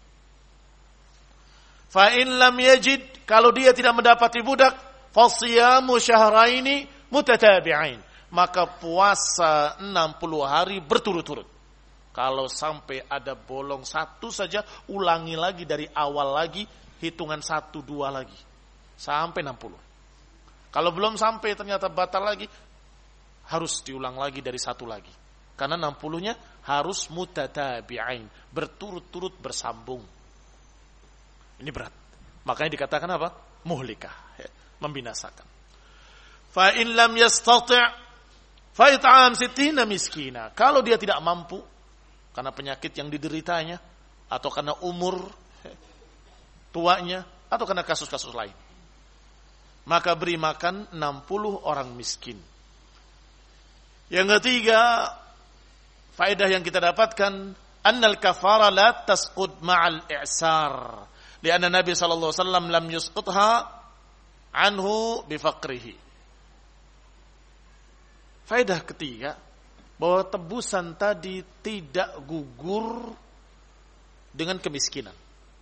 fa in lam yajid, kalau dia tidak mendapati budak, fasiyamu syahraini mutatabi'ain, maka puasa 60 hari berturut-turut. Kalau sampai ada bolong 1 saja, ulangi lagi dari awal lagi, hitungan 1, 2 lagi, sampai 60. Kalau belum sampai ternyata batal lagi, harus diulang lagi dari 1 lagi. Karena 60-nya harus mutatabi'ain, berturut-turut bersambung. Ini berat. Makanya dikatakan apa? Muhlikah, membinasakan. Fa in lam yastati' fa it'am 60 miskina. Kalau dia tidak mampu karena penyakit yang dideritanya, atau karena umur tuanya, atau karena kasus-kasus lain, maka beri makan 60 orang miskin. Yang ketiga, faedah yang kita dapatkan, annal kafara la tasqud ma'al i'sar. Lianna Nabi sallallahu alaihi wasallam lam yusqutha anhu bifaqrihi. Faedah ketiga, bahwa tebusan tadi tidak gugur dengan kemiskinan.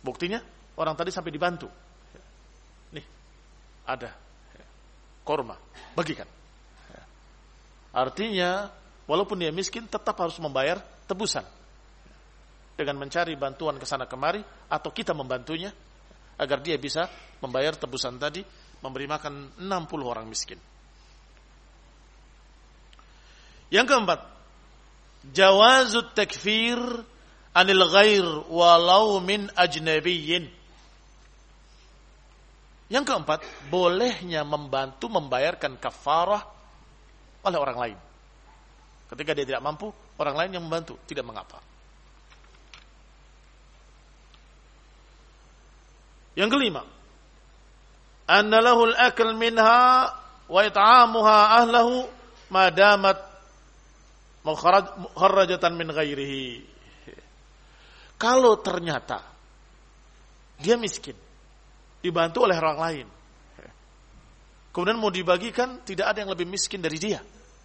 Buktinya orang tadi sampai dibantu. Nih, ada korma, bagikan. Artinya, walaupun dia miskin, tetap harus membayar tebusan. Dengan mencari bantuan ke sana kemari, atau kita membantunya, agar dia bisa membayar tebusan tadi, memberi makan 60 orang miskin. Yang keempat, jawazut takfir anil ghair walau min ajnabiyyin. Yang keempat, bolehnya membantu membayarkan kafarah oleh orang lain. Ketika dia tidak mampu, orang lain yang membantu, tidak mengapa. Yang kelima, anna lahul akal minha wa it'amuha ahlahu madamat mukharrajatan min ghairihi. Kalau ternyata dia miskin, dibantu oleh orang lain, kemudian mau dibagikan, tidak ada yang lebih miskin dari dia,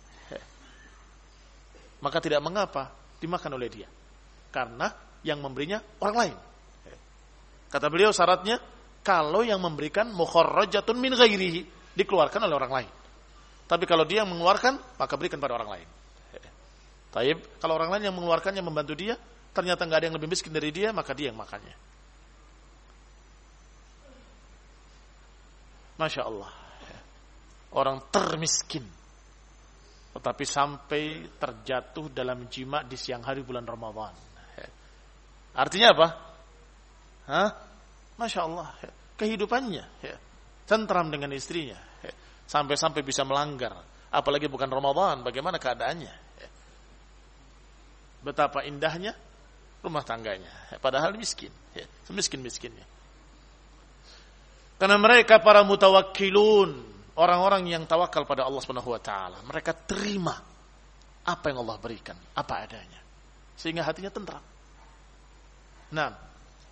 maka tidak mengapa dimakan oleh dia, karena yang memberinya orang lain. Kata beliau syaratnya, kalau yang memberikan mukharrajatun min ghairihi, dikeluarkan oleh orang lain. Tapi kalau dia yang mengeluarkan, maka berikan pada orang lain. Taib, kalau orang lain yang mengeluarkannya membantu dia, ternyata nggak ada yang lebih miskin dari dia, maka dia yang makannya. Masya Allah, orang termiskin, tetapi sampai terjatuh dalam jima di siang hari bulan Ramadan. Artinya apa? Masya Allah, kehidupannya tentram dengan istrinya, sampai-sampai bisa melanggar. Apalagi bukan Ramadan, bagaimana keadaannya? Betapa indahnya rumah tangganya, padahal miskin, semiskin-miskinnya. Karena mereka para mutawakkilun, orang-orang yang tawakal pada Allah Subhanahu wa taala, mereka terima apa yang Allah berikan, apa adanya, sehingga hatinya tentram. Nah,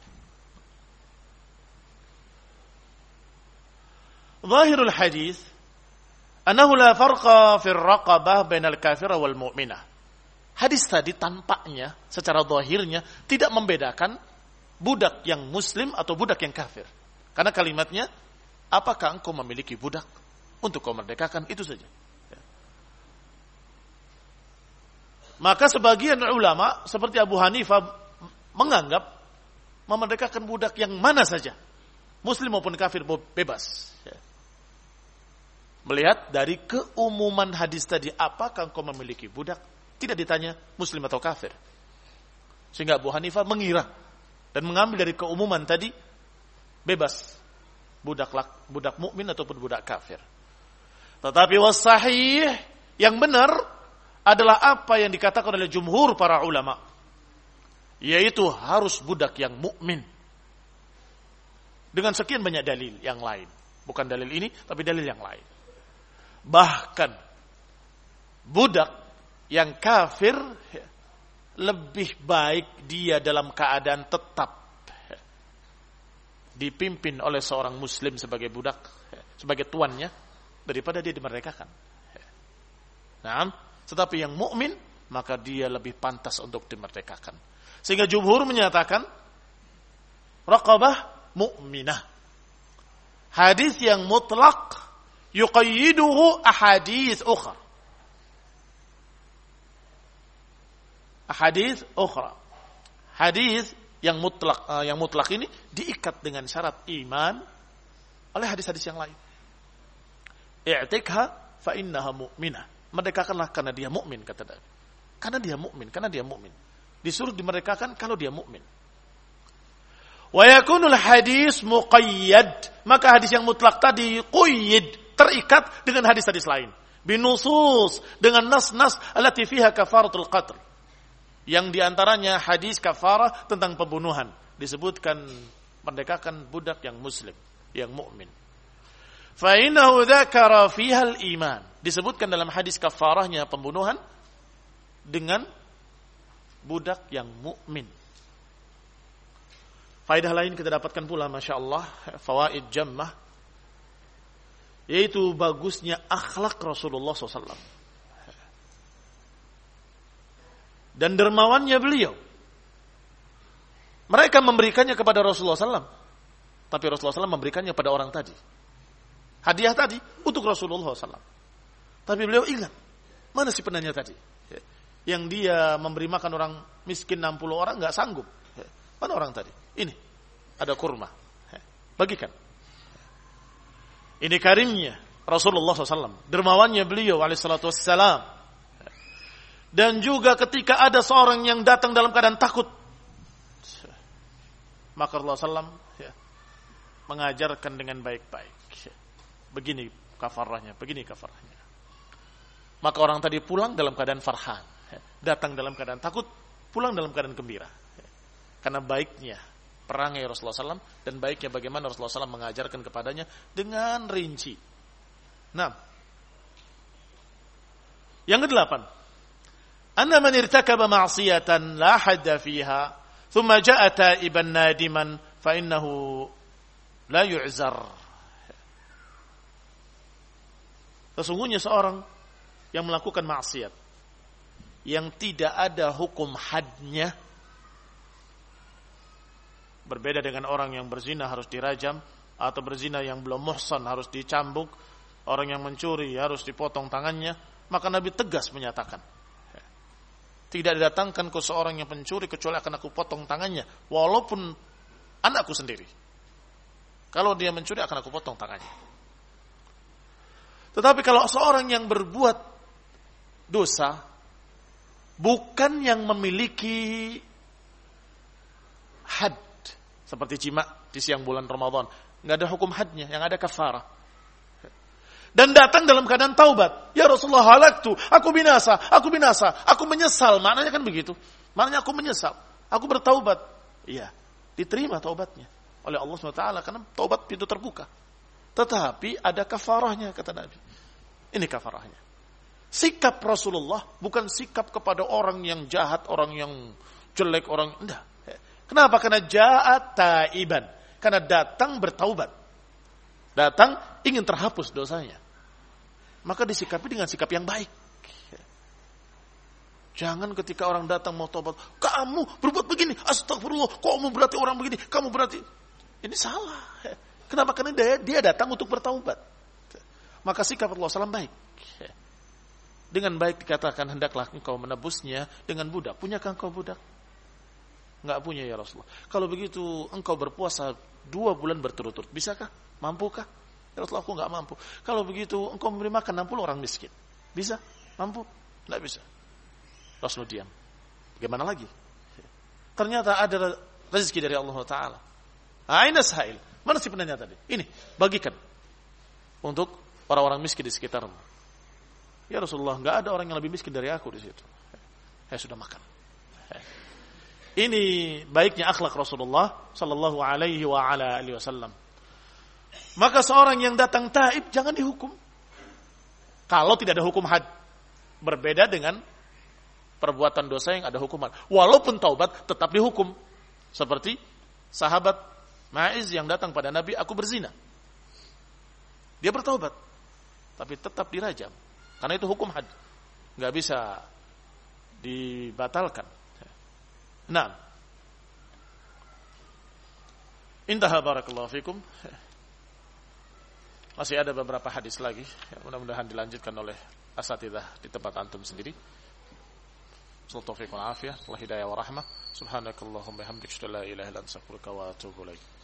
Zahirul hadis annahu la farqa fil raqabah bainal kafira wal mu'minah. Hadis tadi tampaknya secara zahirnya tidak membedakan budak yang muslim atau budak yang kafir. Karena kalimatnya, apakah engkau memiliki budak untuk kau merdekakan, itu saja. Maka sebagian ulama seperti Abu Hanifah menganggap memerdekakan budak yang mana saja, muslim maupun kafir, bebas. Melihat dari keumuman hadis tadi, apakah engkau memiliki budak? Tidak ditanya muslim atau kafir. Sehingga Abu Hanifah mengira dan mengambil dari keumuman tadi, bebas budak mukmin ataupun budak kafir. Tetapi was-sahih, yang benar adalah apa yang dikatakan oleh jumhur para ulama, yaitu harus budak yang mukmin. Dengan sekian banyak dalil yang lain. Bukan dalil ini, tapi dalil yang lain. Bahkan budak yang kafir lebih baik dia dalam keadaan tetap dipimpin oleh seorang muslim sebagai budak, sebagai tuannya, daripada dia dimerdekakan. Nah, tetapi yang mukmin, maka dia lebih pantas untuk dimerdekakan. Sehingga jumhur menyatakan raqabah mu'minah. Hadis yang mutlak yuqayyiduhu ahadits ukhra. Ahadits ukhra. Hadis yang mutlak ini diikat dengan syarat iman oleh hadis-hadis yang lain. I'tikha fa innaha mu'minah. Merdekakanlah karena dia mukmin, kata Nabi. Karena dia mukmin. Disuruh dimerdekakan kalau dia mukmin. Wa yakunul hadis muqayyad. Maka hadis yang mutlak tadi qayyid, terikat dengan hadis-hadis lain. Binusus, dengan nas-nas allati fiha kafaratul qatl. Yang diantaranya hadis kafarah tentang pembunuhan. Disebutkan merdekakan budak yang muslim, yang mukmin. Fa innahu dzakara fiha al-iman. Disebutkan dalam hadis kafarahnya pembunuhan dengan budak yang mukmin. Faedah lain kita dapatkan pula, Masya Allah, fawaid jammah, yaitu bagusnya akhlak Rasulullah SAW dan dermawannya beliau Mereka memberikannya kepada Rasulullah SAW, tapi Rasulullah SAW memberikannya pada orang tadi. Hadiah tadi untuk Rasulullah SAW. Tapi beliau ingat, mana si penanya tadi? Yang dia memberi makan orang miskin 60 orang nggak sanggup. Mana orang tadi? Ini ada kurma, bagikan. Ini karimnya Rasulullah SAW, dermawannya beliau alaihissalatu wassalam. Dan juga ketika ada seorang yang datang dalam keadaan takut, maka Rasulullah SAW mengajarkan dengan baik-baik. Begini kafarahnya, begini kafarahnya. Maka orang tadi pulang dalam keadaan farhan, datang dalam keadaan takut, pulang dalam keadaan gembira. Karena baiknya perangai Rasulullah SAW dan baiknya bagaimana Rasulullah SAW mengajarkan kepadanya dengan rinci. Nah, yang kedelapan, anna man irtakaba ma'siyatan la hadda fiha, thumma ja'a taiban nadiman, fa innahu la yu'zar. Sesungguhnya seorang yang melakukan maksiat yang tidak ada hukum hadnya, berbeda dengan orang yang berzina harus dirajam, atau berzina yang belum muhsan harus dicambuk, orang yang mencuri harus dipotong tangannya, maka Nabi tegas menyatakan, tidak didatangkan ke seorang yang pencuri kecuali akan aku potong tangannya, walaupun anakku sendiri. Kalau dia mencuri akan aku potong tangannya. Tetapi kalau seorang yang berbuat dosa, bukan yang memiliki had, seperti jima di siang bulan Ramadan, nggak ada hukum hadnya, yang ada kafarah. Dan datang dalam keadaan taubat, ya Rasulullah, halaktu, aku binasa, aku menyesal, maknanya kan begitu. Maknanya aku menyesal, aku bertaubat. Iya, diterima taubatnya oleh Allah SWT karena taubat pintu terbuka. Tetapi ada kafarahnya, kata Nabi. Ini kafarahnya. Sikap Rasulullah bukan sikap kepada orang yang jahat, orang yang jelek, orang enggak. Kenapa? Karena ja'at taiban. Karena datang bertaubat. Datang ingin terhapus dosanya. Maka disikapi dengan sikap yang baik. Jangan ketika orang datang mau taubat, kamu berbuat begini, astagfirullah, kamu berarti orang begini, kamu berarti. Ini salah. Kenapa? Karena dia datang untuk bertaubat. Maka sikap Rasulullah SAW baik. Dengan baik dikatakan, hendaklah engkau menebusnya dengan budak. Punyakah engkau budak? Enggak punya ya Rasulullah. Kalau begitu engkau berpuasa 2 bulan berturut-turut. Bisakah? Mampukah? Ya Rasulullah, aku enggak mampu. Kalau begitu engkau memberi makan 60 orang miskin. Bisa? Mampu? Enggak bisa. Rasulullah diam. Bagaimana lagi? Ternyata ada rezeki dari Allah Ta'ala. Aina sa'il? Mana si penanya tadi? Ini, bagikan. Untuk orang-orang miskin di sekitarmu. Ya Rasulullah, enggak ada orang yang lebih miskin dari aku di situ. Saya sudah makan. Ini baiknya akhlak Rasulullah sallallahu alaihi wa ala alihi wasallam. Maka seorang yang datang taib jangan dihukum. Kalau tidak ada hukum had, berbeda dengan perbuatan dosa yang ada hukuman. Walaupun taubat tetap dihukum. Seperti sahabat Ma'iz yang datang pada Nabi, aku berzina. Dia bertaubat, tapi tetap dirajam. Karena itu hukum had. Enggak bisa dibatalkan. Nah, intaha barakallahu fikum. Masih ada beberapa hadis lagi. Mudah-mudahan dilanjutkan oleh asatidzah di tempat antum sendiri. Sallallahu taufiq wal afiyah, Allah hidayah wa rahmah. Subhanakallahumma hamdika, la ilaha illa anta, astaghfiruka wa atubu ilaik.